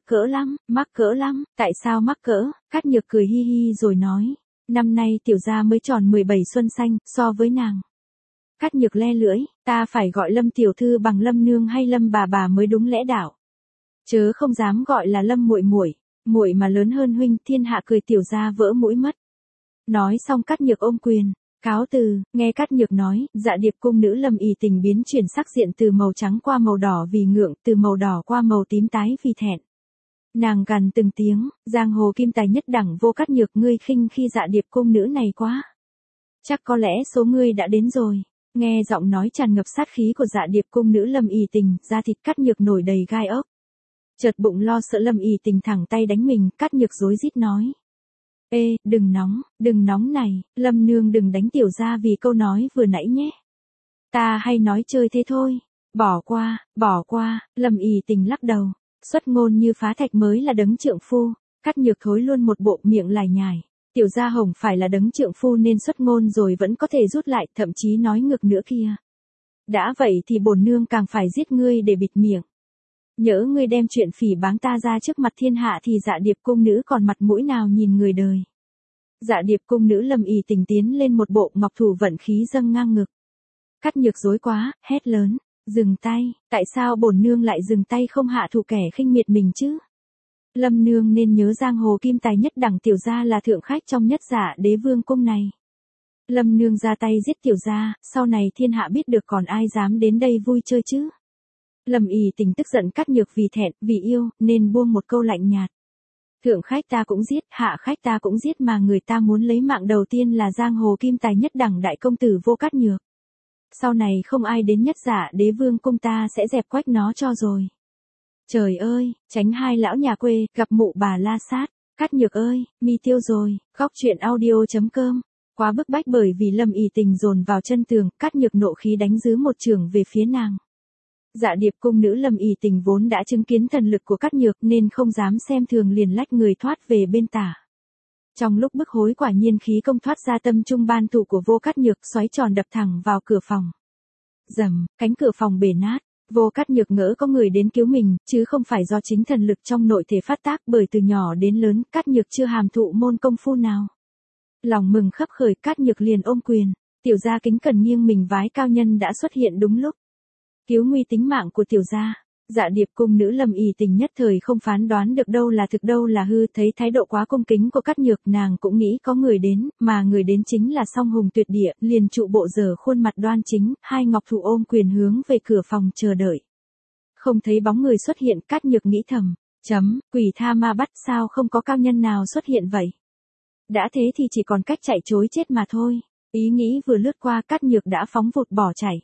cỡ lắm, tại sao mắc cỡ? Cát Nhược cười hi hi rồi nói, năm nay tiểu gia mới tròn 17 xuân xanh, so với nàng. Cát Nhược le lưỡi, ta phải gọi Lâm tiểu thư bằng Lâm nương hay Lâm bà mới đúng lẽ đạo. Chớ không dám gọi là Lâm muội muội, muội mà lớn hơn huynh, thiên hạ cười tiểu gia vỡ mũi mất. Nói xong Cát Nhược ôm quyền, cáo từ. Nghe Cát Nhược nói, dạ điệp cung nữ Lâm ỉ tình biến chuyển sắc diện từ màu trắng qua màu đỏ vì ngượng, từ màu đỏ qua màu tím tái vì thẹn. Nàng gằn từng tiếng, giang hồ kim tài nhất đẳng vô Cát Nhược, ngươi khinh khi dạ điệp cung nữ này quá. Chắc có lẽ số ngươi đã đến rồi. Nghe giọng nói tràn ngập sát khí của Dạ Điệp cung nữ Lâm Y Tình, da thịt Cát Nhược nổi đầy gai ốc. Chợt bụng lo sợ Lâm Y Tình thẳng tay đánh mình, Cát Nhược rối rít nói. Ê, đừng nóng này, Lâm nương đừng đánh tiểu gia vì câu nói vừa nãy nhé. Ta hay nói chơi thế thôi. Bỏ qua, Lâm Y Tình lắc đầu. Xuất ngôn như phá thạch mới là đấng trượng phu. Cát Nhược thối luôn một bộ miệng lải nhải. Tiểu gia hồng phải là đấng trượng phu nên xuất ngôn rồi vẫn có thể rút lại, thậm chí nói ngược nữa kia. Đã vậy thì bổn nương càng phải giết ngươi để bịt miệng. Nhỡ ngươi đem chuyện phỉ báng ta ra trước mặt thiên hạ thì Dạ Điệp cung nữ còn mặt mũi nào nhìn người đời. Dạ Điệp cung nữ Lâm Y Tình tiến lên một bộ ngọc thủ vận khí dâng ngang ngực. Cát Nhược rối quá, hét lớn, dừng tay, tại sao bổn nương lại dừng tay không hạ thủ kẻ khinh miệt mình chứ? Lâm nương nên nhớ giang hồ kim tài nhất đẳng tiểu gia là thượng khách trong nhất Dạ Đế Vương cung này. Lâm nương ra tay giết tiểu gia, sau này thiên hạ biết được còn ai dám đến đây vui chơi chứ? Lâm Y Tình tức giận Cát Nhược vì thẹn, vì yêu, nên buông một câu lạnh nhạt. Thượng khách ta cũng giết, hạ khách ta cũng giết mà người ta muốn lấy mạng đầu tiên là giang hồ kim tài nhất đẳng đại công tử Vô Cát Nhược. Sau này không ai đến nhất Dạ Đế Vương cung ta sẽ dẹp quách nó cho rồi. Trời ơi, tránh hai lão nhà quê, gặp mụ bà la sát. Cát Nhược ơi, mi tiêu rồi, khóc chuyện audio.com. Quá bức bách bởi vì Lâm Y Tình dồn vào chân tường, Cát Nhược nộ khí đánh dứ một chưởng về phía nàng. Dạ Điệp cung nữ Lâm Y Tình vốn đã chứng kiến thần lực của Cát Nhược nên không dám xem thường liền lách người thoát về bên tả. Trong lúc bức hối quả nhiên khí công thoát ra tâm trung ban thủ của Vô Cát Nhược xoáy tròn đập thẳng vào cửa phòng. Rầm, cánh cửa phòng bể nát. Vô Cát Nhược ngỡ có người đến cứu mình, chứ không phải do chính thần lực trong nội thể phát tác, bởi từ nhỏ đến lớn, Cát Nhược chưa hàm thụ môn công phu nào. Lòng mừng khấp khởi, Cát Nhược liền ôm quyền, tiểu gia kính cẩn nghiêng mình vái cao nhân đã xuất hiện đúng lúc. Cứu nguy tính mạng của tiểu gia. Dạ Điệp cung nữ Lâm Y Tình nhất thời không phán đoán được đâu là thực đâu là hư, thấy thái độ quá cung kính của Cát Nhược, nàng cũng nghĩ có người đến, mà người đến chính là Song Hùng tuyệt địa, liền trụ bộ dở khuôn mặt đoan chính, hai ngọc thủ ôm quyền hướng về cửa phòng chờ đợi. Không thấy bóng người xuất hiện, Cát Nhược nghĩ thầm, quỷ tha ma bắt, sao không có cao nhân nào xuất hiện vậy? Đã thế thì chỉ còn cách chạy trối chết mà thôi. Ý nghĩ vừa lướt qua, Cát Nhược đã phóng vụt bỏ chạy.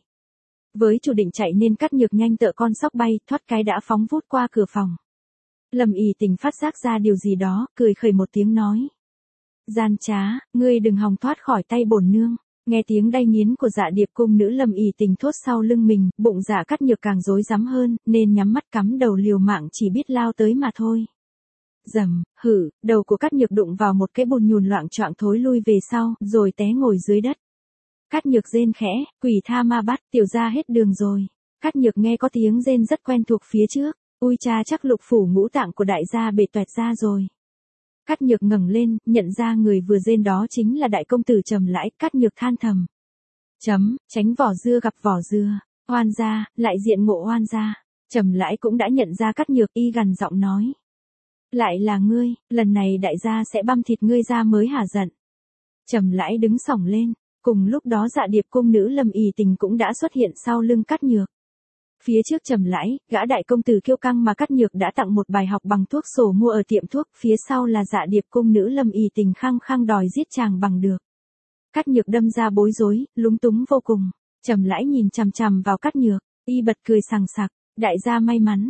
Với chủ định chạy nên Cát Nhược nhanh tựa con sóc bay, thoát cái đã phóng vút qua cửa phòng. Lâm Y Tình phát giác ra điều gì đó, cười khẩy một tiếng nói. Gian trá, ngươi đừng hòng thoát khỏi tay bổn nương. Nghe tiếng đay nghiến của Dạ Điệp cung nữ Lâm Y Tình thốt sau lưng mình, bụng Dạ Cát Nhược càng rối rắm hơn, nên nhắm mắt cắm đầu liều mạng chỉ biết lao tới mà thôi. Rầm, đầu của Cát Nhược đụng vào một cái bùn nhùn loạng choạng thối lui về sau, rồi té ngồi dưới đất. Cát Nhược rên khẽ, quỷ tha ma bắt, tiểu gia hết đường rồi. Cát Nhược nghe có tiếng rên rất quen thuộc phía trước, ui cha chắc lục phủ ngũ tạng của đại gia bể toẹt ra rồi. Cát Nhược ngẩng lên, nhận ra người vừa rên đó chính là đại công tử Trầm Lãi, Cát Nhược than thầm. Tránh vỏ dưa gặp vỏ dưa, oan gia, lại diện ngộ oan gia. Trầm Lãi cũng đã nhận ra Cát Nhược, y gằn giọng nói. Lại là ngươi, lần này đại gia sẽ băm thịt ngươi ra mới hả giận. Trầm Lãi đứng xỏng lên. Cùng lúc đó Dạ Điệp cung nữ Lâm Y Tình cũng đã xuất hiện sau lưng Cát Nhược. Phía trước Trầm Lãi, gã đại công tử kiêu căng mà Cát Nhược đã tặng một bài học bằng thuốc sổ mua ở tiệm thuốc, phía sau là Dạ Điệp cung nữ Lâm Y Tình khăng khăng đòi giết chàng bằng được. Cát Nhược đâm ra bối rối, lúng túng vô cùng. Trầm Lãi nhìn chằm chằm vào Cát Nhược, y bật cười sằng sặc, đại gia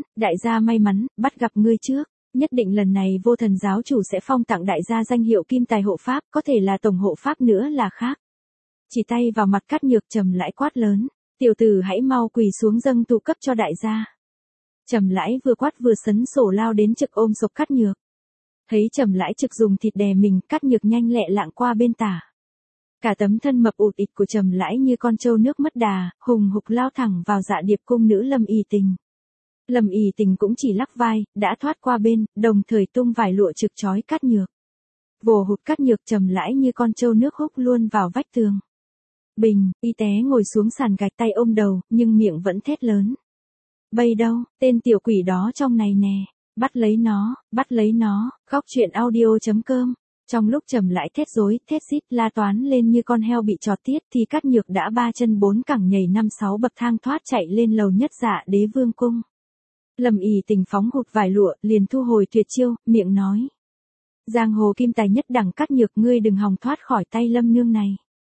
may mắn, bắt gặp ngươi trước. Nhất định lần này Vô Thần giáo chủ sẽ phong tặng đại gia danh hiệu kim tài hộ pháp, có thể là tổng hộ pháp nữa là khác. Chỉ tay vào mặt Cát Nhược, Trầm Lãi quát lớn, tiểu tử hãy mau quỳ xuống dâng tù cấp cho đại gia. Trầm Lãi vừa quát vừa sấn sổ lao đến trực ôm sộc Cát Nhược. Thấy Trầm Lãi trực dùng thịt đè mình, Cát Nhược nhanh lẹ lạng qua bên tả. Cả tấm thân mập ụt ịt của Trầm Lãi như con trâu nước mất đà, hùng hục lao thẳng vào Dạ Điệp cung nữ Lâm Y Tình. Lâm Y Tình cũng chỉ lắc vai, đã thoát qua bên, đồng thời tung vải lụa trực trói Cát Nhược. Vồ hụt Cát Nhược, Trầm Lãi như con trâu nước húc luôn vào vách tường. Bình, y té ngồi xuống sàn gạch, tay ôm đầu, nhưng miệng vẫn thét lớn. Bây đâu, tên tiểu quỷ đó trong này nè, bắt lấy nó, khóc chuyện audio.com. Trong lúc Trầm Lãi thét rối, thét rít la toán lên như con heo bị trọt tiết thì Cát Nhược đã 3 chân 4 cẳng nhảy 5-6 bậc thang thoát chạy lên lầu nhất Dạ Đế Vương cung. Lâm Y Tình phóng hụt vài lụa, liền thu hồi tuyệt chiêu, miệng nói. Giang hồ kim tài nhất đẳng Cát Nhược, ngươi đừng hòng thoát khỏi tay Lâm nương này.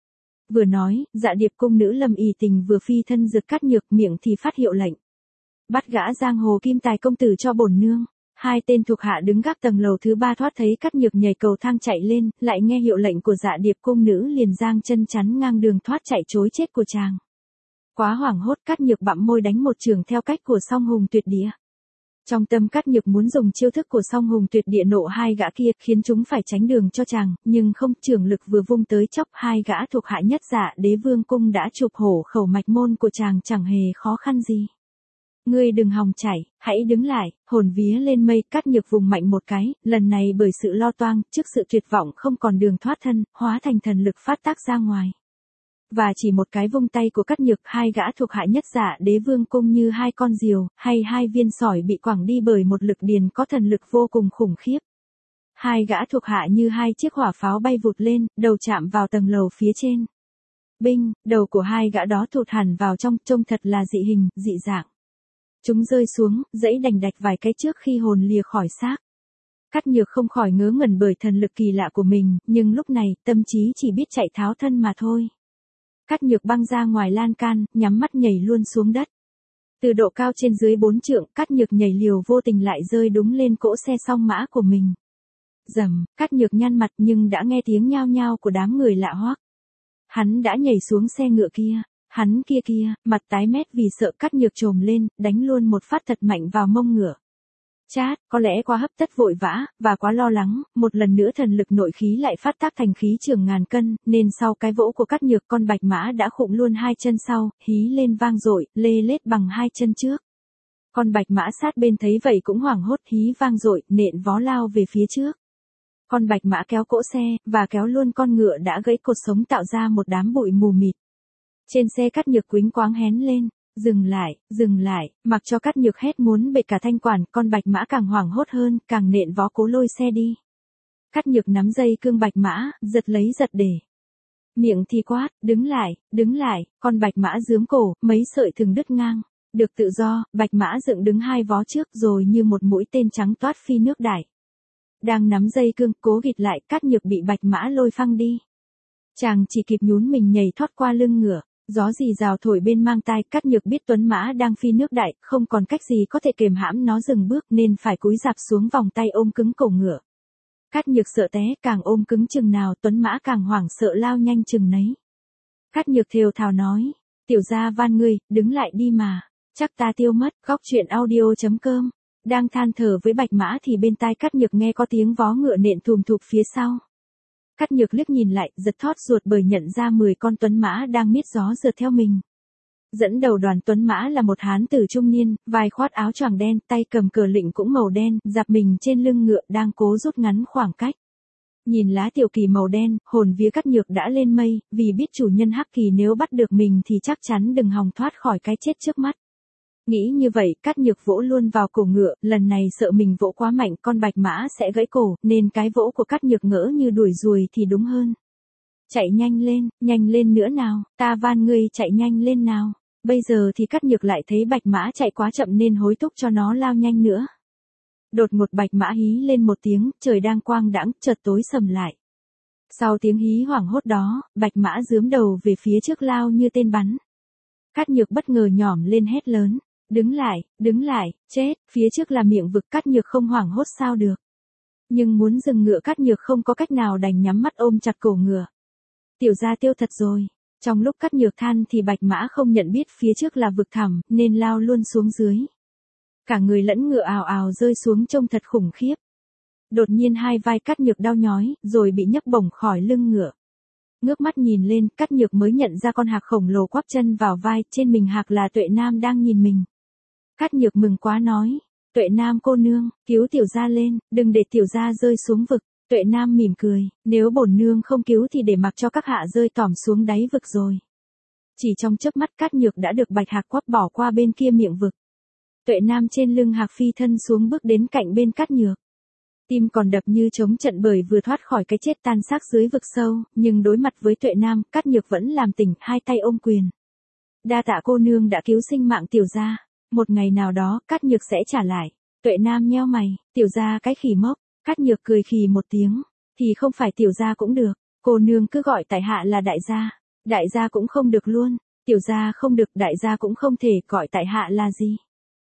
Vừa nói, Dạ Điệp cung nữ Lâm Y Tình vừa phi thân rượt Cát Nhược, miệng thì phát hiệu lệnh. Bắt gã giang hồ Kim Tài công tử cho bổn nương. Hai tên thuộc hạ đứng gác tầng lầu thứ 3 thoát thấy Cát Nhược nhảy cầu thang chạy lên, lại nghe hiệu lệnh của Dạ Điệp cung nữ liền giang chân chắn ngang đường thoát chạy trối chết của chàng. Quá hoảng hốt, Cát Nhược bặm môi đánh một chưởng theo cách của Song Hùng Tuyệt Địa. Trong tâm Cát Nhược muốn dùng chiêu thức của Song Hùng Tuyệt Địa nộ hai gã kia, khiến chúng phải tránh đường cho chàng, nhưng không, chưởng lực vừa vung tới chốc, hai gã thuộc hạ nhất Dạ Đế Vương cung đã chụp hổ khẩu mạch môn của chàng chẳng hề khó khăn gì. Ngươi đừng hòng chạy, hãy đứng lại, hồn vía lên mây. Cát Nhược vùng mạnh một cái, lần này bởi sự lo toang, trước sự tuyệt vọng không còn đường thoát thân, hóa thành thần lực phát tác ra ngoài. Và chỉ một cái vung tay của Cát Nhược, hai gã thuộc hạ nhất Dạ Đế Vương cung như hai con diều, hay hai viên sỏi bị quẳng đi bởi một lực điền có thần lực vô cùng khủng khiếp. Hai gã thuộc hạ như hai chiếc hỏa pháo bay vụt lên, đầu chạm vào tầng lầu phía trên. Binh, đầu của hai gã đó thụt hẳn vào trong, trông thật là dị hình, dị dạng. Chúng rơi xuống, dẫy đành đạch vài cái trước khi hồn lìa khỏi xác. Cát Nhược không khỏi ngớ ngẩn bởi thần lực kỳ lạ của mình, nhưng lúc này, tâm trí chỉ biết chạy tháo thân mà thôi. Cát Nhược băng ra ngoài lan can, nhắm mắt nhảy luôn xuống đất. Từ độ cao trên dưới 4 trượng, Cát Nhược nhảy liều vô tình lại rơi đúng lên cỗ xe song mã của mình. Rầm, Cát Nhược nhăn mặt nhưng đã nghe tiếng nhao nhao của đám người lạ hoắc. Hắn đã nhảy xuống xe ngựa kia. Hắn kia, mặt tái mét vì sợ. Cát Nhược trồm lên, đánh luôn một phát thật mạnh vào mông ngựa. Chát, có lẽ quá hấp tấp vội vã, và quá lo lắng, một lần nữa thần lực nội khí lại phát tác thành khí trường ngàn cân, nên sau cái vỗ của Cát Nhược, con bạch mã đã khụng luôn hai chân sau, hí lên vang dội, lê lết bằng hai chân trước. Con bạch mã sát bên thấy vậy cũng hoảng hốt, hí vang dội, nện vó lao về phía trước. Con bạch mã kéo cỗ xe, và kéo luôn con ngựa đã gãy cột sống tạo ra một đám bụi mù mịt. Trên xe Cát Nhược quýnh quáng hén lên, dừng lại, mặc cho Cát Nhược hét muốn bể cả thanh quản, con bạch mã càng hoảng hốt hơn, càng nện vó cố lôi xe đi. Cát Nhược nắm dây cương bạch mã, giật để. Miệng thì quát, đứng lại, con bạch mã giướng cổ, mấy sợi thừng đứt ngang. Được tự do, bạch mã dựng đứng hai vó trước rồi như một mũi tên trắng toát phi nước đại. Đang nắm dây cương, cố gịt lại, Cát Nhược bị bạch mã lôi phăng đi. Chàng chỉ kịp nhún mình nhảy thoát qua lưng ngựa. Gió rì rào thổi bên mang tai, Cát Nhược biết tuấn mã đang phi nước đại, không còn cách gì có thể kềm hãm nó dừng bước nên phải cúi rạp xuống vòng tay ôm cứng cổ ngựa. Cát Nhược sợ té, càng ôm cứng chừng nào tuấn mã càng hoảng sợ lao nhanh chừng nấy. Cát Nhược thều thào nói, tiểu gia van ngươi, đứng lại đi mà, chắc ta tiêu mất. Góc truyện audio.com. Đang than thở với bạch mã thì bên tai Cát Nhược nghe có tiếng vó ngựa nện thùm thụp phía sau. Cát Nhược liếc nhìn lại, giật thót ruột bởi nhận ra 10 con tuấn mã đang miết gió rượt theo mình. Dẫn đầu đoàn tuấn mã là một hán tử trung niên, vai khoác áo choàng đen, tay cầm cờ lệnh cũng màu đen, dạp mình trên lưng ngựa đang cố rút ngắn khoảng cách. Nhìn lá tiểu kỳ màu đen, hồn vía Cát Nhược đã lên mây, vì biết chủ nhân hắc kỳ nếu bắt được mình thì chắc chắn đừng hòng thoát khỏi cái chết trước mắt. Nghĩ như vậy, Cát Nhược vỗ luôn vào cổ ngựa, lần này sợ mình vỗ quá mạnh con bạch mã sẽ gãy cổ, nên cái vỗ của Cát Nhược ngỡ như đuổi ruồi thì đúng hơn. Chạy nhanh lên nữa nào, ta van ngươi chạy nhanh lên nào. Bây giờ thì Cát Nhược lại thấy bạch mã chạy quá chậm nên hối thúc cho nó lao nhanh nữa. Đột ngột bạch mã hí lên một tiếng, trời đang quang đãng, chợt tối sầm lại. Sau tiếng hí hoảng hốt đó, bạch mã giướm đầu về phía trước lao như tên bắn. Cát Nhược bất ngờ nhỏm lên hét lớn. Đứng lại, chết, phía trước là miệng vực. Cát Nhược không hoảng hốt sao được. Nhưng muốn dừng ngựa Cát Nhược không có cách nào đành nhắm mắt ôm chặt cổ ngựa. Tiểu gia tiêu thật rồi. Trong lúc Cát Nhược than thì bạch mã không nhận biết phía trước là vực thẳm, nên lao luôn xuống dưới. Cả người lẫn ngựa ào ào rơi xuống trông thật khủng khiếp. Đột nhiên hai vai Cát Nhược đau nhói, rồi bị nhấc bổng khỏi lưng ngựa. Ngước mắt nhìn lên, Cát Nhược mới nhận ra con hạc khổng lồ quắp chân vào vai, trên mình hạc là Tuệ Nam đang nhìn mình. Cát Nhược mừng quá nói, Tuệ Nam cô nương, cứu tiểu gia lên, đừng để tiểu gia rơi xuống vực. Tuệ Nam mỉm cười, nếu bổn nương không cứu thì để mặc cho các hạ rơi tòm xuống đáy vực rồi. Chỉ trong chớp mắt Cát Nhược đã được bạch hạc quắp bỏ qua bên kia miệng vực. Tuệ Nam trên lưng hạc phi thân xuống bước đến cạnh bên Cát Nhược. Tim còn đập như trống trận bởi vừa thoát khỏi cái chết tan xác dưới vực sâu, nhưng đối mặt với Tuệ Nam, Cát Nhược vẫn làm tỉnh, hai tay ôm quyền. Đa tạ cô nương đã cứu sinh mạng tiểu gia, một ngày nào đó Cát Nhược sẽ trả lại. Tuệ Nam nheo mày, tiểu gia cái khỉ mốc. Cát Nhược cười khì một tiếng, thì không phải tiểu gia cũng được, cô nương cứ gọi tại hạ là đại gia. Đại gia cũng không được luôn, tiểu gia không được, đại gia cũng không thể, gọi tại hạ là gì?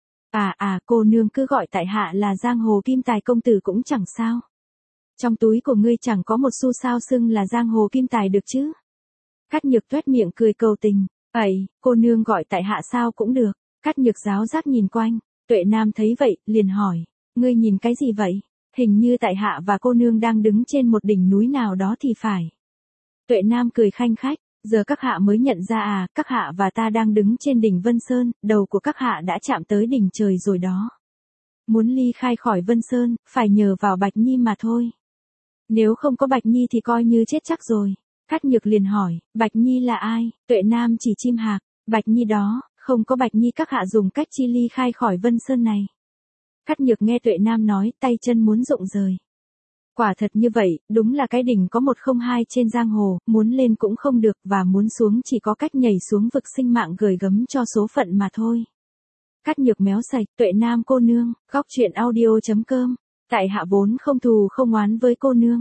Cô nương cứ gọi tại hạ là giang hồ kim tài công tử cũng chẳng sao. Trong túi của ngươi chẳng có một xu sao xưng là giang hồ kim tài được chứ? Cát Nhược toét miệng cười cầu tình, cô nương gọi tại hạ sao cũng được. Cát Nhược giáo giác nhìn quanh, Tuệ Nam thấy vậy, liền hỏi, ngươi nhìn cái gì vậy? Hình như tại hạ và cô nương đang đứng trên một đỉnh núi nào đó thì phải. Tuệ Nam cười khanh khách, giờ các hạ mới nhận ra các hạ và ta đang đứng trên đỉnh Vân Sơn, đầu của các hạ đã chạm tới đỉnh trời rồi đó. Muốn ly khai khỏi Vân Sơn, phải nhờ vào Bạch Nhi mà thôi. Nếu không có Bạch Nhi thì coi như chết chắc rồi. Cát Nhược liền hỏi, Bạch Nhi là ai? Tuệ Nam chỉ chim hạc, Bạch Nhi đó, không có Bạch Nhi các hạ dùng cách chi ly khai khỏi Vân Sơn này. Cát Nhược nghe Tuệ Nam nói, tay chân muốn rụng rời. Quả thật như vậy, đúng là cái đỉnh có 102 trên giang hồ, muốn lên cũng không được và muốn xuống chỉ có cách nhảy xuống vực sinh mạng gửi gấm cho số phận mà thôi. Cát Nhược méo sạch, Tuệ Nam cô nương, góc truyện audio.com. Tại hạ vốn không thù không oán với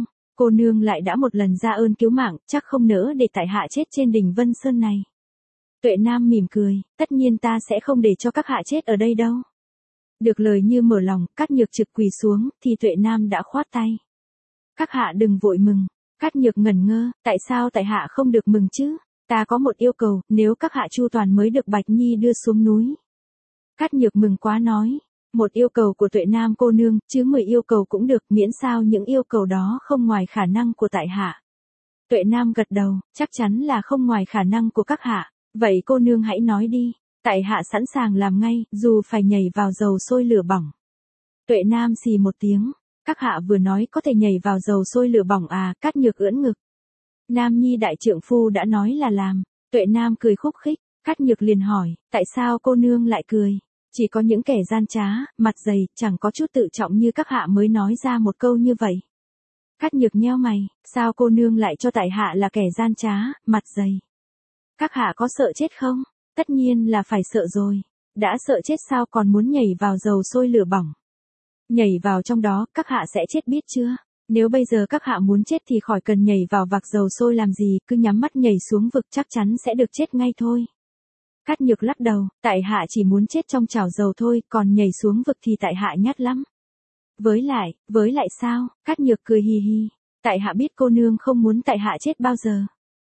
cô nương lại đã một lần ra ơn cứu mạng, chắc không nỡ để tại hạ chết trên đỉnh Vân Sơn này. Tuệ Nam mỉm cười, tất nhiên ta sẽ không để cho các hạ chết ở đây đâu. Được lời như mở lòng, Cát Nhược trực quỳ xuống, thì Tuệ Nam đã khoát tay. Các hạ đừng vội mừng. Cát Nhược ngẩn ngơ, tại sao tại hạ không được mừng chứ? Ta có một yêu cầu, nếu các hạ chu toàn mới được Bạch Nhi đưa xuống núi. Cát Nhược mừng quá nói, một yêu cầu của Tuệ Nam cô nương, chứ 10 yêu cầu cũng được, miễn sao những yêu cầu đó không ngoài khả năng của tại hạ. Tuệ Nam gật đầu, chắc chắn là không ngoài khả năng của các hạ, vậy cô nương hãy nói đi, tại hạ sẵn sàng làm ngay, dù phải nhảy vào dầu sôi lửa bỏng. Tuệ Nam xì một tiếng, các hạ vừa nói có thể nhảy vào dầu sôi lửa bỏng Cát Nhược ưỡn ngực. Nam Nhi đại trượng phu đã nói là làm. Tuệ Nam cười khúc khích, Cát Nhược liền hỏi, tại sao cô nương lại cười? Chỉ có những kẻ gian trá, mặt dày, chẳng có chút tự trọng như các hạ mới nói ra một câu như vậy. Cát Nhược nheo mày, sao cô nương lại cho tại hạ là kẻ gian trá, mặt dày? Các hạ có sợ chết không? Tất nhiên là phải sợ rồi. Đã sợ chết sao còn muốn nhảy vào dầu sôi lửa bỏng? Nhảy vào trong đó, các hạ sẽ chết biết chưa? Nếu bây giờ các hạ muốn chết thì khỏi cần nhảy vào vạc dầu sôi làm gì, cứ nhắm mắt nhảy xuống vực chắc chắn sẽ được chết ngay thôi. Cát Nhược lắc đầu, tại hạ chỉ muốn chết trong chảo dầu thôi, còn nhảy xuống vực thì tại hạ nhát lắm. Với lại sao? Cát Nhược cười hì hì, tại hạ biết cô nương không muốn tại hạ chết bao giờ.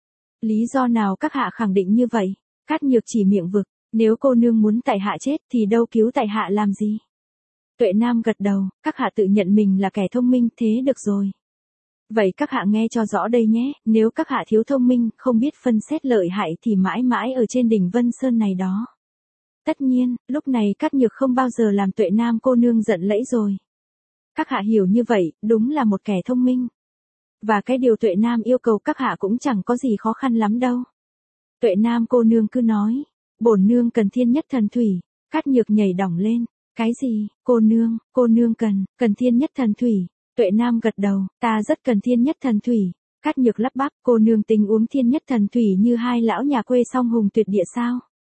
Lý do nào các hạ khẳng định như vậy? Cát Nhược chỉ miệng vực, nếu cô nương muốn tại hạ chết thì đâu cứu tại hạ làm gì? Tuệ Nam gật đầu, các hạ tự nhận mình là kẻ thông minh, thế được rồi. Vậy các hạ nghe cho rõ đây nhé, nếu các hạ thiếu thông minh, không biết phân xét lợi hại thì mãi mãi ở trên đỉnh Vân Sơn này đó. Tất nhiên, lúc này Cát Nhược không bao giờ làm Tuệ Nam cô nương giận lẫy rồi. Các hạ hiểu như vậy, đúng là một kẻ thông minh. Và cái điều Tuệ Nam yêu cầu các hạ cũng chẳng có gì khó khăn lắm đâu. Tuệ Nam cô nương cứ nói, bổn nương cần thiên nhất thần thủy. Cát Nhược nhảy đỏng lên, cái gì, cô nương cần thiên nhất thần thủy. Tuệ Nam gật đầu, ta rất cần thiên nhất thần thủy. Cát Nhược lắp bắp, cô nương tính uống thiên nhất thần thủy như hai lão nhà quê song hùng tuyệt địa sao?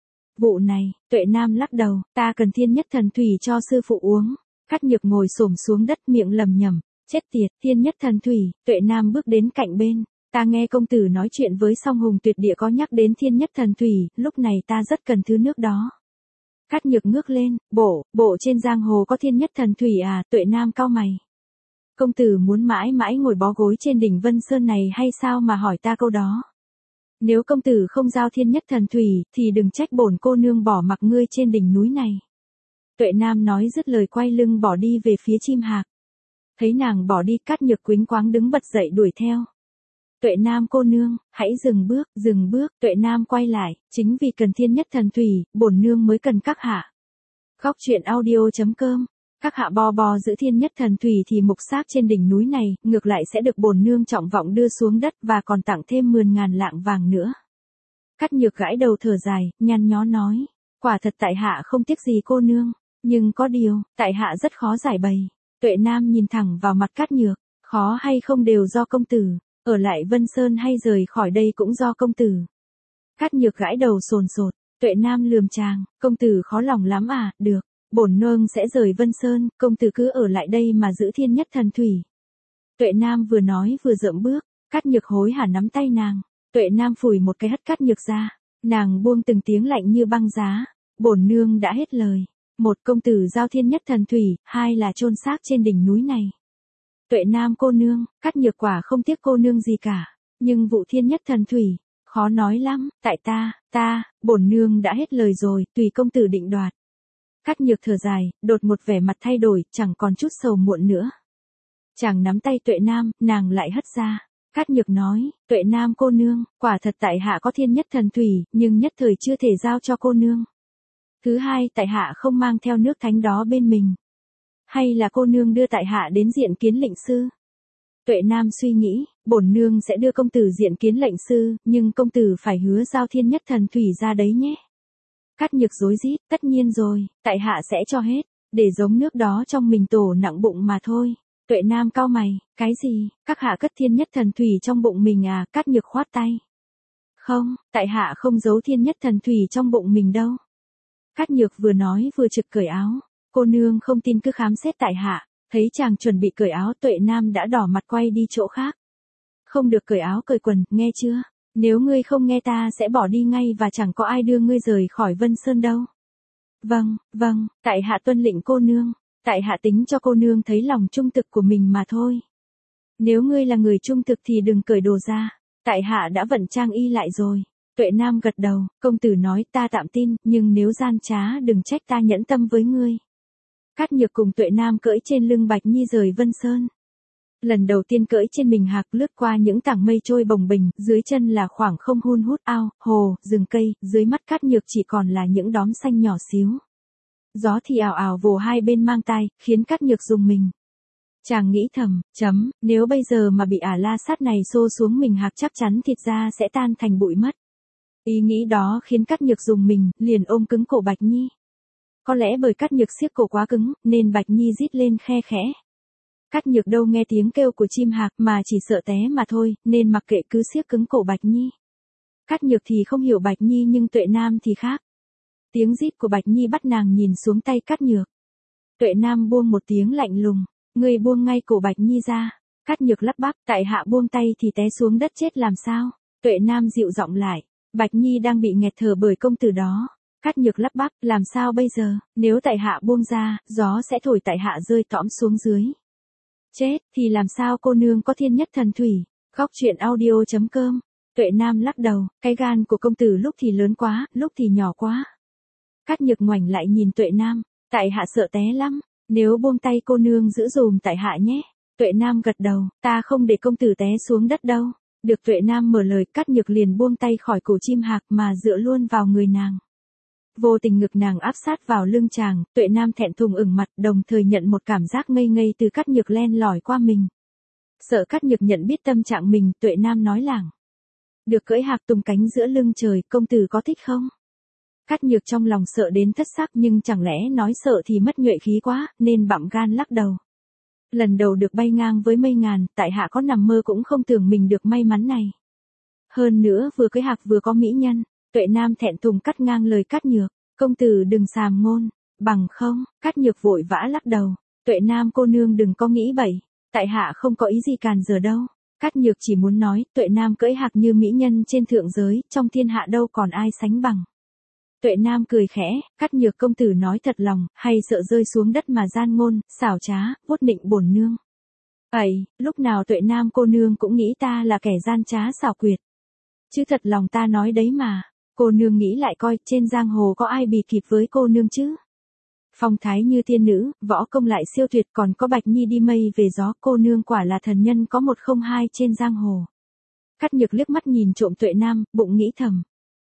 Vụ này, Tuệ Nam lắc đầu, ta cần thiên nhất thần thủy cho sư phụ uống. Cát Nhược ngồi xổm xuống đất miệng lầm nhầm, chết tiệt, thiên nhất thần thủy. Tuệ Nam bước đến cạnh bên, ta nghe công tử nói chuyện với song hùng tuyệt địa có nhắc đến thiên nhất thần thủy, lúc này ta rất cần thứ nước đó. Cát Nhược ngước lên, bộ trên giang hồ có thiên nhất thần thủy Tuệ Nam cau mày. Công tử muốn mãi mãi ngồi bó gối trên đỉnh Vân Sơn này hay sao mà hỏi ta câu đó? Nếu công tử không giao thiên nhất thần thủy, thì đừng trách bổn cô nương bỏ mặc ngươi trên đỉnh núi này. Tuệ Nam nói dứt lời quay lưng bỏ đi về phía chim hạc. Thấy nàng bỏ đi, Cát Nhược quĩnh quáng đứng bật dậy đuổi theo. Tuệ Nam cô nương, hãy dừng bước, Tuệ Nam quay lại, chính vì cần thiên nhất thần thủy, bổn nương mới cần các hạ. Góc truyện audio.com. Các hạ bo giữ thiên nhất thần thủy thì mục xác trên đỉnh núi này, ngược lại sẽ được bổn nương trọng vọng đưa xuống đất và còn tặng thêm 10.000 lạng vàng nữa. Cát Nhược gãi đầu thở dài, nhăn nhó nói, quả thật tại hạ không tiếc gì cô nương, nhưng có điều, tại hạ rất khó giải bày. Tuệ Nam nhìn thẳng vào mặt Cát Nhược, khó hay không đều do công tử, ở lại Vân Sơn hay rời khỏi đây cũng do công tử. Cát Nhược gãi đầu sồn sột, Tuệ Nam lườm chàng, công tử khó lòng lắm được. Bổn nương sẽ rời Vân Sơn, công tử cứ ở lại đây mà giữ thiên nhất thần thủy. Tuệ Nam vừa nói vừa dậm bước, Cát Nhược hối hả nắm tay nàng. Tuệ Nam phủi một cái hất Cát Nhược ra, nàng buông từng tiếng lạnh như băng giá, bổn nương đã hết lời. Một, công tử giao thiên nhất thần thủy, hai là chôn xác trên đỉnh núi này. Tuệ Nam cô nương, Cát Nhược quả không tiếc cô nương gì cả, nhưng vụ thiên nhất thần thủy, khó nói lắm, tại bổn nương đã hết lời rồi, tùy công tử định đoạt. Cát Nhược thở dài, đột một vẻ mặt thay đổi, chẳng còn chút sầu muộn nữa. Chàng nắm tay Tuệ Nam, nàng lại hất ra. Cát Nhược nói, Tuệ Nam cô nương, quả thật tại hạ có thiên nhất thần thủy, nhưng nhất thời chưa thể giao cho cô nương. Thứ hai, tại hạ không mang theo nước thánh đó bên mình. Hay là cô nương đưa tại hạ đến diện kiến lệnh sư? Tuệ Nam suy nghĩ, bổn nương sẽ đưa công tử diện kiến lệnh sư, nhưng công tử phải hứa giao thiên nhất thần thủy ra đấy nhé. Cát Nhược rối rít, tất nhiên rồi, tại hạ sẽ cho hết, để giống nước đó trong mình tổ nặng bụng mà thôi. Tuệ Nam cau mày, cái gì, các hạ cất thiên nhất thần thủy trong bụng mình à? Cát Nhược khoát tay. Không, tại hạ không giấu thiên nhất thần thủy trong bụng mình đâu. Cát Nhược vừa nói vừa trực cởi áo, cô nương không tin cứ khám xét tại hạ. Thấy chàng chuẩn bị cởi áo, Tuệ Nam đã đỏ mặt quay đi chỗ khác. Không được cởi áo cởi quần, nghe chưa? Nếu ngươi không nghe ta sẽ bỏ đi ngay và chẳng có ai đưa ngươi rời khỏi Vân Sơn đâu. Vâng, tại hạ tuân lệnh cô nương. Tại hạ tính cho cô nương thấy lòng trung thực của mình mà thôi. Nếu ngươi là người trung thực thì đừng cởi đồ ra. Tại hạ đã vận trang y lại rồi. Tuệ Nam gật đầu, công tử nói ta tạm tin, nhưng nếu gian trá đừng trách ta nhẫn tâm với ngươi. Cát Nhược cùng Tuệ Nam cưỡi trên lưng Bạch Nhi rời Vân Sơn. Lần đầu tiên cưỡi trên mình hạc lướt qua những tảng mây trôi bồng bềnh, dưới chân là khoảng không hun hút ao, hồ, rừng cây, dưới mắt Cát Nhược chỉ còn là những đóm xanh nhỏ xíu. Gió thì ào ào vồ hai bên mang tai, khiến Cát Nhược rùng mình. Chàng nghĩ thầm, nếu bây giờ mà bị la sát này xô xuống mình hạc chắc chắn thịt da sẽ tan thành bụi mất. Ý nghĩ đó khiến Cát Nhược rùng mình, liền ôm cứng cổ Bạch Nhi. Có lẽ bởi Cát Nhược siết cổ quá cứng, nên Bạch Nhi rít lên khe khẽ. Cát Nhược đâu nghe tiếng kêu của chim hạc mà chỉ sợ té mà thôi, nên mặc kệ cứ siết cứng cổ Bạch Nhi. Cát Nhược thì không hiểu Bạch Nhi nhưng Tuệ Nam thì khác. Tiếng rít của Bạch Nhi bắt nàng nhìn xuống tay Cát Nhược. Tuệ Nam buông một tiếng lạnh lùng, ngươi buông ngay cổ Bạch Nhi ra. Cát Nhược lắp bắp, tại hạ buông tay thì té xuống đất chết làm sao? Tuệ Nam dịu giọng lại, Bạch Nhi đang bị nghẹt thở bởi công tử đó. Cát Nhược lắp bắp, làm sao bây giờ, nếu tại hạ buông ra, gió sẽ thổi tại hạ rơi tõm xuống dưới. Chết, thì làm sao cô nương có thiên nhất thần thủy? Góc truyện audio.com. Tuệ Nam lắc đầu, cái gan của công tử lúc thì lớn quá, lúc thì nhỏ quá. Cát Nhược ngoảnh lại nhìn Tuệ Nam, tại hạ sợ té lắm, nếu buông tay cô nương giữ dùm tại hạ nhé. Tuệ Nam gật đầu, ta không để công tử té xuống đất đâu. Được Tuệ Nam mở lời, Cát Nhược liền buông tay khỏi cổ chim hạc mà dựa luôn vào người nàng. Vô tình ngực nàng áp sát vào lưng chàng, Tuệ Nam thẹn thùng ửng mặt, đồng thời nhận một cảm giác ngây ngây từ Cát Nhược len lỏi qua mình. Sợ Cát Nhược nhận biết tâm trạng mình, Tuệ Nam nói lảng. Được cưỡi hạc tung cánh giữa lưng trời, công tử có thích không? Cát Nhược trong lòng sợ đến thất sắc nhưng chẳng lẽ nói sợ thì mất nhuệ khí quá, nên bặm gan lắc đầu. Lần đầu được bay ngang với mây ngàn, tại hạ có nằm mơ cũng không tưởng mình được may mắn này. Hơn nữa vừa cưỡi hạc vừa có mỹ nhân. Tuệ Nam thẹn thùng cắt ngang lời Cát Nhược, công tử đừng sàm ngôn, bằng không. Cát Nhược vội vã lắc đầu, Tuệ Nam cô nương đừng có nghĩ bậy, tại hạ không có ý gì càn giờ đâu. Cát Nhược chỉ muốn nói, Tuệ Nam cưỡi hạc như mỹ nhân trên thượng giới, trong thiên hạ đâu còn ai sánh bằng. Tuệ Nam cười khẽ, Cát Nhược công tử nói thật lòng, hay sợ rơi xuống đất mà gian ngôn, xảo trá, vuốt nịnh bổn nương. Ấy, lúc nào Tuệ Nam cô nương cũng nghĩ ta là kẻ gian trá xảo quyệt. Chứ thật lòng ta nói đấy mà. Cô nương nghĩ lại coi, trên giang hồ có ai bì kịp với cô nương chứ? Phong thái như tiên nữ, võ công lại siêu tuyệt, còn có Bạch Nhi đi mây về gió, cô nương quả là thần nhân có 102 trên giang hồ. Cát Nhược liếc mắt nhìn trộm Tuệ Nam, bụng nghĩ thầm.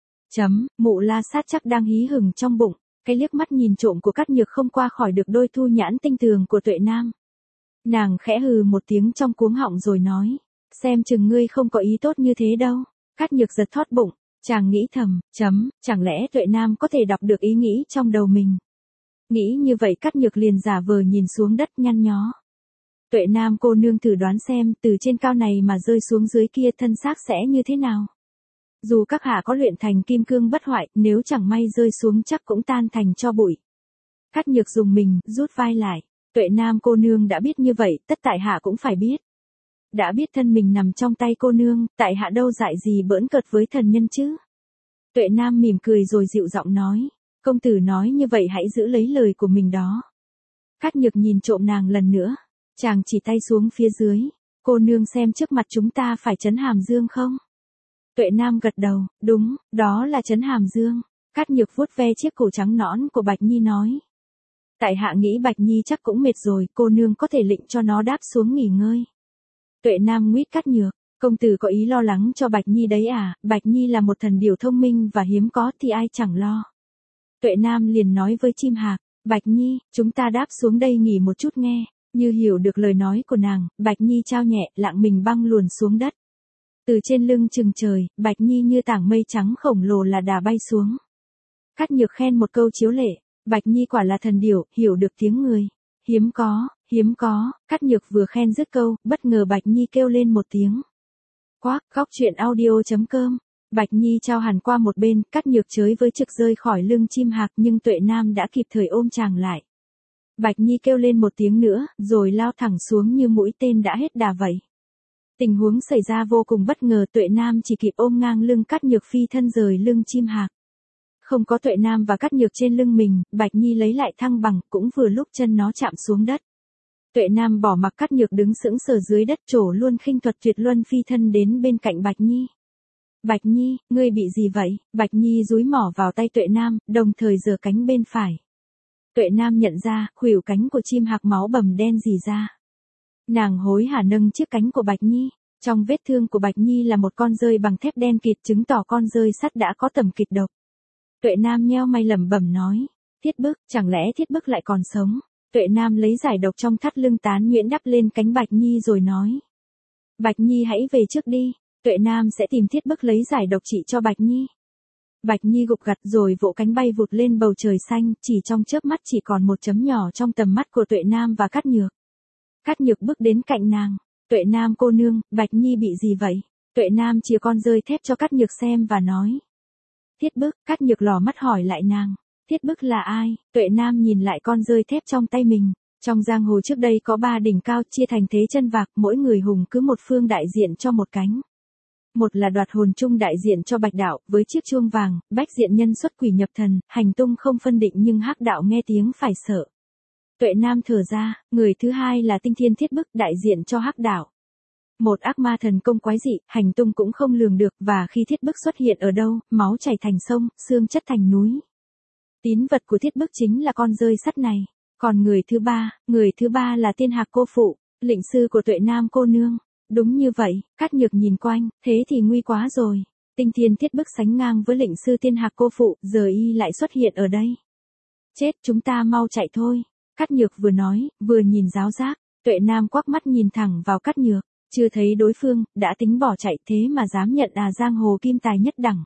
Mụ la sát chắc đang hí hửng trong bụng, cái liếc mắt nhìn trộm của Cát Nhược không qua khỏi được đôi thu nhãn tinh tường của Tuệ Nam. Nàng khẽ hừ một tiếng trong cuống họng rồi nói, xem chừng ngươi không có ý tốt như thế đâu. Cát Nhược giật thót bụng. Chàng nghĩ thầm, chẳng lẽ Tuệ Nam có thể đọc được ý nghĩ trong đầu mình. Nghĩ như vậy Cát Nhược liền giả vờ nhìn xuống đất nhăn nhó. Tuệ Nam cô nương thử đoán xem, từ trên cao này mà rơi xuống dưới kia thân xác sẽ như thế nào. Dù các hạ có luyện thành kim cương bất hoại, nếu chẳng may rơi xuống chắc cũng tan thành tro bụi. Cát Nhược dùng mình, rút vai lại. Tuệ Nam cô nương đã biết như vậy, tất tại hạ cũng phải biết. Đã biết thân mình nằm trong tay cô nương, tại hạ đâu dại gì bỡn cợt với thần nhân chứ. Tuệ Nam mỉm cười rồi dịu giọng nói. Công tử nói như vậy hãy giữ lấy lời của mình đó. Cát Nhược nhìn trộm nàng lần nữa. Chàng chỉ tay xuống phía dưới. Cô nương xem trước mặt chúng ta phải trấn Hàm Dương không? Tuệ Nam gật đầu, đúng, đó là trấn Hàm Dương. Cát Nhược vuốt ve chiếc cổ trắng nõn của Bạch Nhi nói. Tại hạ nghĩ Bạch Nhi chắc cũng mệt rồi, cô nương có thể lệnh cho nó đáp xuống nghỉ ngơi. Tuệ Nam nguyết Cát Nhược, công tử có ý lo lắng cho Bạch Nhi đấy à, Bạch Nhi là một thần điểu thông minh và hiếm có thì ai chẳng lo. Tuệ Nam liền nói với chim hạc, Bạch Nhi, chúng ta đáp xuống đây nghỉ một chút nghe. Như hiểu được lời nói của nàng, Bạch Nhi trao nhẹ, lạng mình băng luồn xuống đất. Từ trên lưng chừng trời, Bạch Nhi như tảng mây trắng khổng lồ là đà bay xuống. Cát Nhược khen một câu chiếu lệ, Bạch Nhi quả là thần điểu, hiểu được tiếng người. Hiếm có, Cát Nhược vừa khen dứt câu, bất ngờ Bạch Nhi kêu lên một tiếng. Quác, khóc chuyện audio.com. Bạch Nhi trao hẳn qua một bên, Cát Nhược chới với trực rơi khỏi lưng chim hạc nhưng Tuệ Nam đã kịp thời ôm chàng lại. Bạch Nhi kêu lên một tiếng nữa, rồi lao thẳng xuống như mũi tên đã hết đà vậy. Tình huống xảy ra vô cùng bất ngờ, Tuệ Nam chỉ kịp ôm ngang lưng Cát Nhược phi thân rời lưng chim hạc. Không có Tuệ Nam và Cát Nhược trên lưng mình, Bạch Nhi lấy lại thăng bằng, cũng vừa lúc chân nó chạm xuống đất. Tuệ Nam bỏ mặc Cát Nhược đứng sững sờ dưới đất, trổ luôn khinh thuật tuyệt luân phi thân đến bên cạnh Bạch Nhi. Bạch Nhi, ngươi bị gì vậy? Bạch Nhi dúi mỏ vào tay Tuệ Nam, đồng thời giở cánh bên phải. Tuệ Nam nhận ra, khuỷu cánh của chim hạc máu bầm đen rỉ ra. Nàng hối hả nâng chiếc cánh của Bạch Nhi. Trong vết thương của Bạch Nhi là một con dơi bằng thép đen kịt, chứng tỏ con dơi sắt đã có tầm kịch độc. Tuệ Nam nheo mày lẩm bẩm nói. Thiết Bức, chẳng lẽ Thiết Bức lại còn sống? Tuệ Nam lấy giải độc trong thắt lưng tán nhuyễn đắp lên cánh Bạch Nhi rồi nói. Bạch Nhi hãy về trước đi. Tuệ Nam sẽ tìm Thiết Bức lấy giải độc trị cho Bạch Nhi. Bạch Nhi gục gặt rồi vỗ cánh bay vụt lên bầu trời xanh, chỉ trong chớp mắt chỉ còn một chấm nhỏ trong tầm mắt của Tuệ Nam và Cát Nhược. Cát Nhược bước đến cạnh nàng. Tuệ Nam cô nương, Bạch Nhi bị gì vậy? Tuệ Nam chìa con dơi thép cho Cát Nhược xem và nói. Thiết Bức, Cát Nhược lò mắt hỏi lại nàng. Thiết Bức là ai? Tuệ Nam nhìn lại con dơi thép trong tay mình. Trong giang hồ trước đây có 3 đỉnh cao chia thành thế chân vạc, mỗi người hùng cứ một phương đại diện cho một cánh. Một là Đoạt Hồn Chung đại diện cho Bạch Đạo, với chiếc chuông vàng, Bách diện nhân xuất quỷ nhập thần, hành tung không phân định nhưng Hắc Đạo nghe tiếng phải sợ. Tuệ Nam thở ra, người thứ hai là Tinh Thiên Thiết Bức đại diện cho Hắc Đạo. Một ác ma thần công quái dị, hành tung cũng không lường được, và khi Thiết Bức xuất hiện ở đâu, máu chảy thành sông, xương chất thành núi. Tín vật của Thiết Bức chính là con dơi sắt này. Còn người thứ ba là Tiên Hạc cô phụ, lệnh sư của Tuệ Nam cô nương. Đúng như vậy, Cát Nhược nhìn quanh, thế thì nguy quá rồi. Tinh Thiên Thiết Bức sánh ngang với lệnh sư Tiên Hạc cô phụ, giờ y lại xuất hiện ở đây. Chết, chúng ta mau chạy thôi. Cát Nhược vừa nói, vừa nhìn giáo giác. Tuệ Nam quắc mắt nhìn thẳng vào Cát Nhược, chưa thấy đối phương, đã tính bỏ chạy thế mà dám nhận giang hồ kim tài nhất đẳng.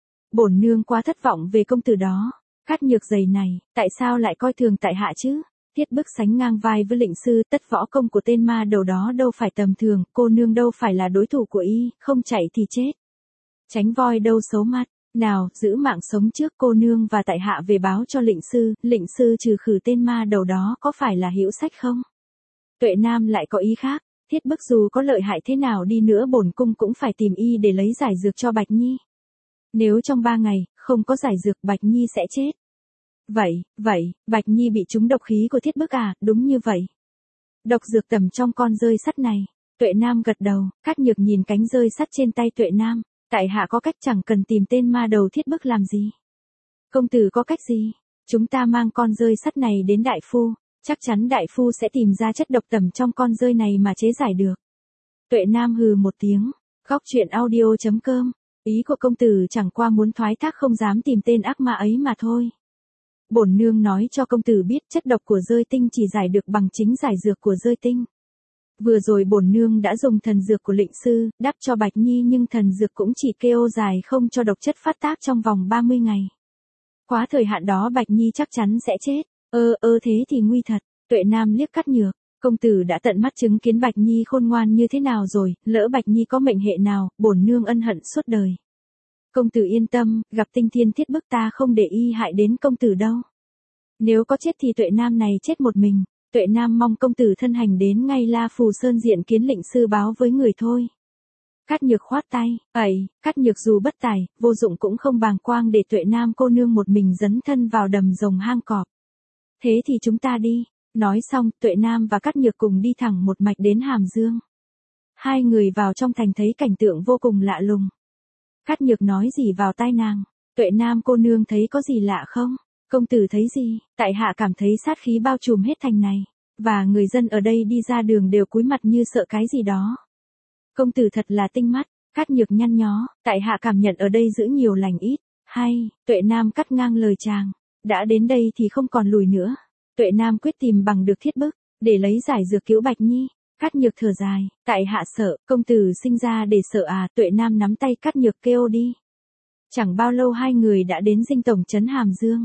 Bổn nương quá thất vọng về công tử đó. Cát Nhược giày này, tại sao lại coi thường tại hạ chứ? Thiết Bức sánh ngang vai với lệnh sư, tất võ công của tên ma đầu đó đâu phải tầm thường, cô nương đâu phải là đối thủ của y, không chạy thì chết. Tránh voi đâu xấu mặt, nào, giữ mạng sống trước cô nương và tại hạ về báo cho lệnh sư trừ khử tên ma đầu đó có phải là hữu sách không? Tuệ Nam lại có ý khác, Thiết Bức dù có lợi hại thế nào đi nữa bổn cung cũng phải tìm y để lấy giải dược cho Bạch Nhi. Nếu trong 3 ngày, không có giải dược Bạch Nhi sẽ chết. Vậy, Bạch Nhi bị trúng độc khí của Thiết Bức à, đúng như vậy. Độc dược tẩm trong con dơi sắt này. Tuệ Nam gật đầu, Cát Nhược nhìn cánh dơi sắt trên tay Tuệ Nam. Tại hạ có cách, chẳng cần tìm tên ma đầu Thiết Bức làm gì. Công tử có cách gì? Chúng ta mang con dơi sắt này đến đại phu, chắc chắn đại phu sẽ tìm ra chất độc tẩm trong con dơi này mà chế giải được. Tuệ Nam hừ một tiếng, khóc chuyện audio.com. Ý của công tử chẳng qua muốn thoái thác không dám tìm tên ác ma ấy mà thôi. Bổn nương nói cho công tử biết chất độc của dơi tinh chỉ giải được bằng chính giải dược của dơi tinh. Vừa rồi bổn nương đã dùng thần dược của lệnh sư, đắp cho Bạch Nhi nhưng thần dược cũng chỉ kêu dài không cho độc chất phát tác trong vòng 30 ngày. Quá thời hạn đó Bạch Nhi chắc chắn sẽ chết. Thế thì nguy thật. Tuệ Nam liếc Cát Nhược. Công tử đã tận mắt chứng kiến Bạch Nhi khôn ngoan như thế nào rồi, lỡ Bạch Nhi có mệnh hệ nào, bổn nương ân hận suốt đời. Công tử yên tâm, gặp Tinh Thiên Thiết Bức ta không để y hại đến công tử đâu. Nếu có chết thì Tuệ Nam này chết một mình. Tuệ Nam mong công tử thân hành đến ngay La Phù Sơn diện kiến lệnh sư báo với người thôi. Cát Nhược khoát tay, Cát Nhược dù bất tài, vô dụng cũng không bàng quang để Tuệ Nam cô nương một mình dấn thân vào đầm rồng hang cọp. Thế thì chúng ta đi. Nói xong, Tuệ Nam và Cát Nhược cùng đi thẳng một mạch đến Hàm Dương. Hai người vào trong thành thấy cảnh tượng vô cùng lạ lùng. Cát Nhược nói gì vào tai nàng, Tuệ Nam cô nương thấy có gì lạ không? Công tử thấy gì? Tại hạ cảm thấy sát khí bao trùm hết thành này, và người dân ở đây đi ra đường đều cúi mặt như sợ cái gì đó. Công tử thật là tinh mắt. Cát Nhược nhăn nhó, tại hạ cảm nhận ở đây giữ nhiều lành ít. Hay, Tuệ Nam cắt ngang lời chàng, đã đến đây thì không còn lùi nữa. Tuệ Nam quyết tìm bằng được thiết bức, để lấy giải dược cứu Bạch Nhi. Cát Nhược thở dài, tại hạ sợ, công tử sinh ra để sợ à? Tuệ Nam nắm tay Cát Nhược kêu đi. Chẳng bao lâu hai người đã đến dinh tổng trấn Hàm Dương.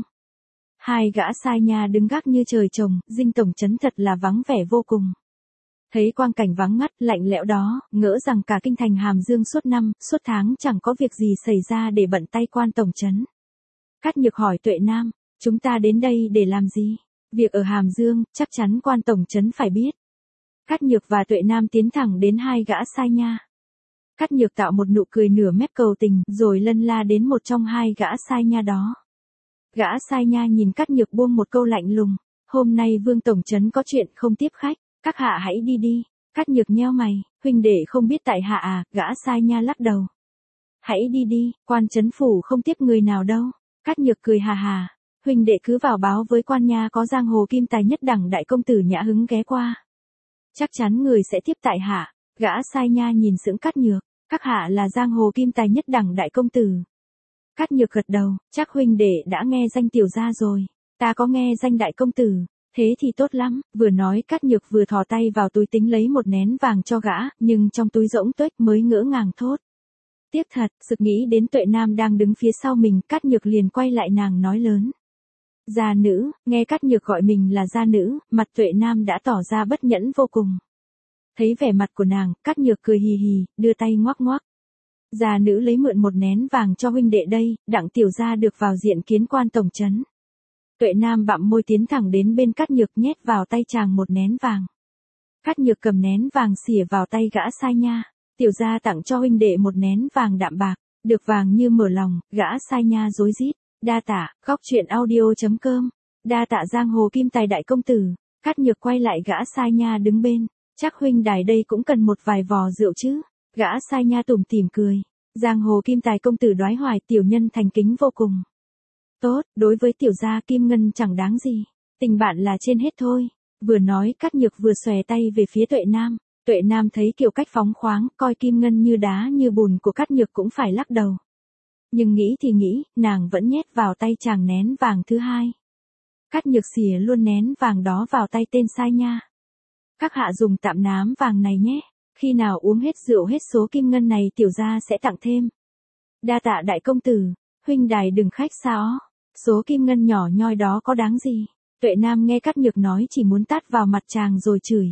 Hai gã sai nha đứng gác như trời trồng, dinh tổng trấn thật là vắng vẻ vô cùng. Thấy quang cảnh vắng ngắt, lạnh lẽo đó, ngỡ rằng cả kinh thành Hàm Dương suốt năm, suốt tháng chẳng có việc gì xảy ra để bận tay quan tổng trấn. Cát Nhược hỏi Tuệ Nam, chúng ta đến đây để làm gì? Việc ở Hàm Dương, chắc chắn quan tổng trấn phải biết. Cát Nhược và Tuệ Nam tiến thẳng đến hai gã sai nha. Cát Nhược tạo một nụ cười nửa mép cầu tình, rồi lân la đến một trong hai gã sai nha đó. Gã sai nha nhìn Cát Nhược buông một câu lạnh lùng, hôm nay Vương tổng trấn có chuyện không tiếp khách, các hạ hãy đi đi. Cát Nhược nheo mày, huynh đệ không biết tại hạ à? Gã sai nha lắc đầu. Hãy đi đi, quan trấn phủ không tiếp người nào đâu. Cát Nhược cười hà hà, huynh đệ cứ vào báo với quan nha có giang hồ kim tài nhất đẳng đại công tử Nhã Hứng ghé qua. Chắc chắn người sẽ tiếp tại hạ. Gã sai nha nhìn sững Cát Nhược, các hạ là giang hồ kim tài nhất đẳng đại công tử. Cát Nhược gật đầu, chắc huynh đệ đã nghe danh tiểu gia rồi. Ta có nghe danh đại công tử. Thế thì tốt lắm. Vừa nói Cát Nhược vừa thò tay vào túi tính lấy một nén vàng cho gã, nhưng trong túi rỗng tuếch mới ngỡ ngàng thốt. Tiếc thật, sực nghĩ đến Tuệ Nam đang đứng phía sau mình, Cát Nhược liền quay lại nàng nói lớn. Gia nữ. Nghe Cát Nhược gọi mình là gia nữ, mặt Tuệ Nam đã tỏ ra bất nhẫn vô cùng. Thấy vẻ mặt của nàng, Cát Nhược cười hì hì, đưa tay ngoắc ngoắc. Gia nữ lấy mượn một nén vàng cho huynh đệ đây, đặng tiểu gia được vào diện kiến quan tổng trấn. Tuệ Nam bặm môi tiến thẳng đến bên Cát Nhược nhét vào tay chàng một nén vàng. Cát Nhược cầm nén vàng xỉa vào tay gã sai nha. Tiểu gia tặng cho huynh đệ một nén vàng đạm bạc, được vàng như mở lòng, gã sai nha rối rít. Đa tạ, góc truyện audio.com. Đa tạ giang hồ kim tài đại công tử. Cát Nhược quay lại gã sai nha đứng bên. Chắc huynh đài đây cũng cần một vài vò rượu chứ. Gã sai nha tủm tỉm cười. Giang hồ kim tài công tử đoái hoài, tiểu nhân thành kính vô cùng. Tốt, đối với tiểu gia kim ngân chẳng đáng gì. Tình bạn là trên hết thôi. Vừa nói Cát Nhược vừa xòe tay về phía Tuệ Nam. Tuệ Nam thấy kiểu cách phóng khoáng, coi kim ngân như đá như bùn của Cát Nhược cũng phải lắc đầu. Nhưng nghĩ thì nghĩ, nàng vẫn nhét vào tay chàng nén vàng thứ hai. Cát Nhược xỉa luôn nén vàng đó vào tay tên sai nha. Các hạ dùng tạm nám vàng này nhé. Khi nào uống hết rượu hết số kim ngân này tiểu gia sẽ tặng thêm. Đa tạ đại công tử, huynh đài đừng khách sáo. Số kim ngân nhỏ nhoi đó có đáng gì? Tuệ Nam nghe Cát Nhược nói chỉ muốn tát vào mặt chàng rồi chửi.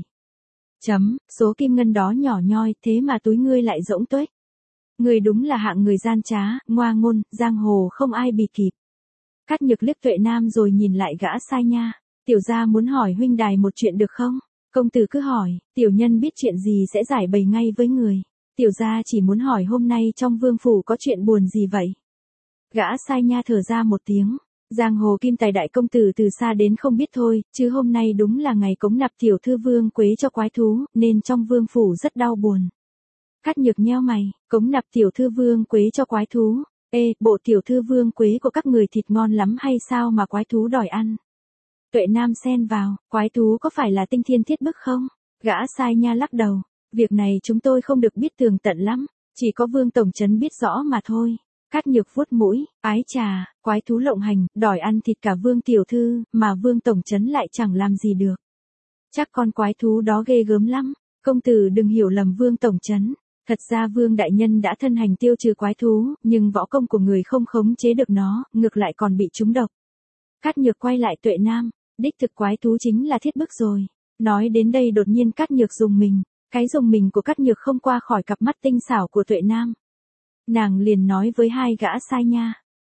Số kim ngân đó nhỏ nhoi, thế mà túi ngươi lại rỗng tuếch. Ngươi đúng là hạng người gian trá, ngoa ngôn, giang hồ không ai bì kịp. Cát Nhược liếc Tuệ Nam rồi nhìn lại gã sai nha. Tiểu gia muốn hỏi huynh đài một chuyện được không? Công tử cứ hỏi, tiểu nhân biết chuyện gì sẽ giải bày ngay với người. Tiểu gia chỉ muốn hỏi hôm nay trong vương phủ có chuyện buồn gì vậy? Gã sai nha thở ra một tiếng. Giang hồ kim tài đại công tử từ xa đến không biết thôi, chứ hôm nay đúng là ngày cống nạp tiểu thư vương quế cho quái thú, nên trong vương phủ rất đau buồn. Cát Nhược nheo mày, cống nạp tiểu thư vương quế cho quái thú. Ê, bộ tiểu thư vương quế của các người thịt ngon lắm hay sao mà quái thú đòi ăn? Tuệ Nam xen vào, quái thú có phải là tinh thiên thiết bức không? Gã sai nha lắc đầu, việc này chúng tôi không được biết tường tận lắm, chỉ có Vương tổng trấn biết rõ mà thôi. Cát Nhược vuốt mũi, ái chà, quái thú lộng hành, đòi ăn thịt cả Vương tiểu thư, mà Vương tổng trấn lại chẳng làm gì được. Chắc con quái thú đó ghê gớm lắm, công tử đừng hiểu lầm Vương tổng trấn. Thật ra Vương đại nhân đã thân hành tiêu trừ quái thú, nhưng võ công của người không khống chế được nó, ngược lại còn bị trúng độc. Cát Nhược quay lại Tuệ Nam, đích thực quái thú chính là thiết bức rồi. Nói đến đây đột nhiên Cát Nhược rùng mình, cái rùng mình của Cát Nhược không qua khỏi cặp mắt tinh xảo của Tuệ Nam. Nàng liền nói với hai gã sai nha,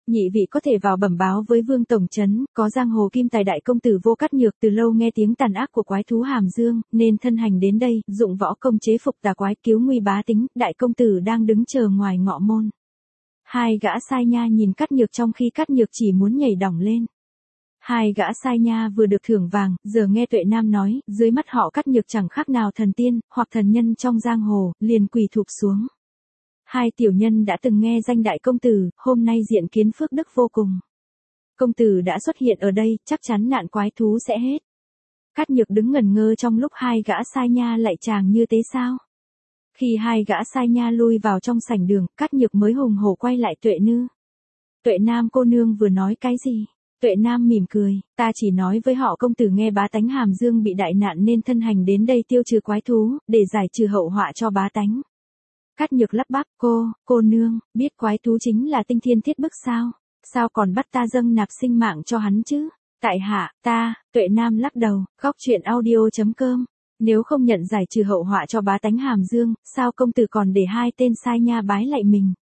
Nhị vị có thể vào bẩm báo với Vương tổng trấn, có giang hồ kim tài đại công tử Vô Cát Nhược từ lâu nghe tiếng tàn ác của quái thú Hàm Dương, nên thân hành đến đây, dụng võ công chế phục tà quái cứu nguy bá tính, đại công tử đang đứng chờ ngoài ngọ môn. Hai gã sai nha nhìn Cát Nhược trong khi Cát Nhược chỉ muốn nhảy đỏng lên. Hai gã sai nha vừa được thưởng vàng, giờ nghe Tuệ Nam nói, dưới mắt họ Cát Nhược chẳng khác nào thần tiên, hoặc thần nhân trong giang hồ, liền quỳ thụp xuống. Hai tiểu nhân đã từng nghe danh đại công tử, hôm nay diện kiến phước đức vô cùng. Công tử đã xuất hiện ở đây, chắc chắn nạn quái thú sẽ hết. Cát Nhược đứng ngẩn ngơ trong lúc hai gã sai nha lại chàng như thế sao? Khi hai gã sai nha lui vào trong sảnh đường, Cát Nhược mới hùng hổ quay lại Tuệ Nư. Tuệ Nam cô nương vừa nói cái gì? Tuệ Nam mỉm cười, ta chỉ nói với họ công tử nghe bá tánh Hàm Dương bị đại nạn nên thân hành đến đây tiêu trừ quái thú, để giải trừ hậu họa cho bá tánh. Cát Nhược lắp bắp, cô nương, biết quái thú chính là tinh thiên thiết bức sao? Sao còn bắt ta dâng nạp sinh mạng cho hắn chứ? Tại hạ, Tuệ Nam lắc đầu, góc truyện audio.com. Nếu không nhận giải trừ hậu họa cho bá tánh Hàm Dương, sao công tử còn để hai tên sai nha bái lạy mình?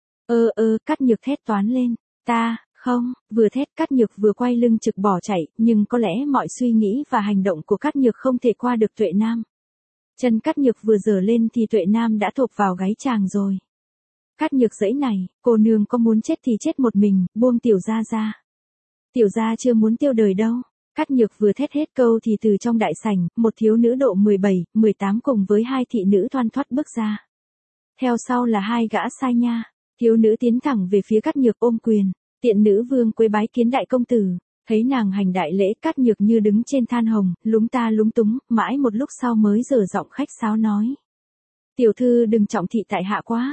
Cát Nhược thét toán lên, không, vừa thét Cát Nhược vừa quay lưng trực bỏ chạy, nhưng có lẽ mọi suy nghĩ và hành động của Cát Nhược không thể qua được Tuệ Nam. Chân Cát Nhược vừa giở lên thì Tuệ Nam đã thộp vào gáy chàng rồi. Cát Nhược giãy này, cô nương có muốn chết thì chết một mình, buông tiểu gia ra. Tiểu gia chưa muốn tiêu đời đâu. Cát Nhược vừa thét hết câu thì từ trong đại sảnh, một thiếu nữ độ 17, 18 cùng với hai thị nữ thoăn thoắt bước ra. Theo sau là hai gã sai nha. Thiếu nữ tiến thẳng về phía Cát Nhược ôm quyền. Tiện nữ Vương Quế bái kiến đại công tử. Thấy nàng hành đại lễ, Cát Nhược như đứng trên than hồng, lúng ta lúng túng, mãi một lúc sau mới dở giọng khách sáo nói. Tiểu thư đừng trọng thị tại hạ quá.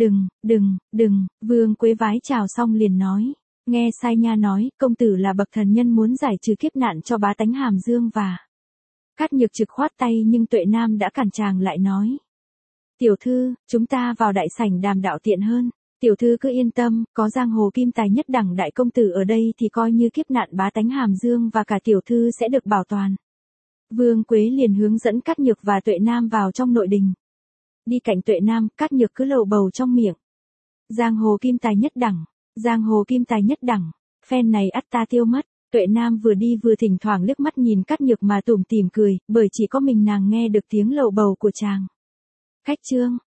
Đừng, Vương Quế vái chào xong liền nói. Nghe sai nha nói, công tử là bậc thần nhân muốn giải trừ kiếp nạn cho bá tánh Hàm Dương và... Cát Nhược trực khoát tay nhưng Tuệ Nam đã cản chàng lại nói. Tiểu thư, chúng ta vào đại sảnh đàm đạo tiện hơn. Tiểu thư cứ yên tâm, có giang hồ kim tài nhất đẳng đại công tử ở đây thì coi như kiếp nạn bá tánh Hàm Dương và cả tiểu thư sẽ được bảo toàn. Vương Quế liền hướng dẫn Cát Nhược và Tuệ Nam vào trong nội đình. Đi cạnh Tuệ Nam, Cát Nhược cứ lầu bầu trong miệng. Giang hồ kim tài nhất đẳng, phen này ắt ta tiêu mất. Tuệ Nam vừa đi vừa thỉnh thoảng liếc mắt nhìn Cát Nhược mà tủm tỉm cười, bởi chỉ có mình nàng nghe được tiếng lầu bầu của chàng. Khách trương,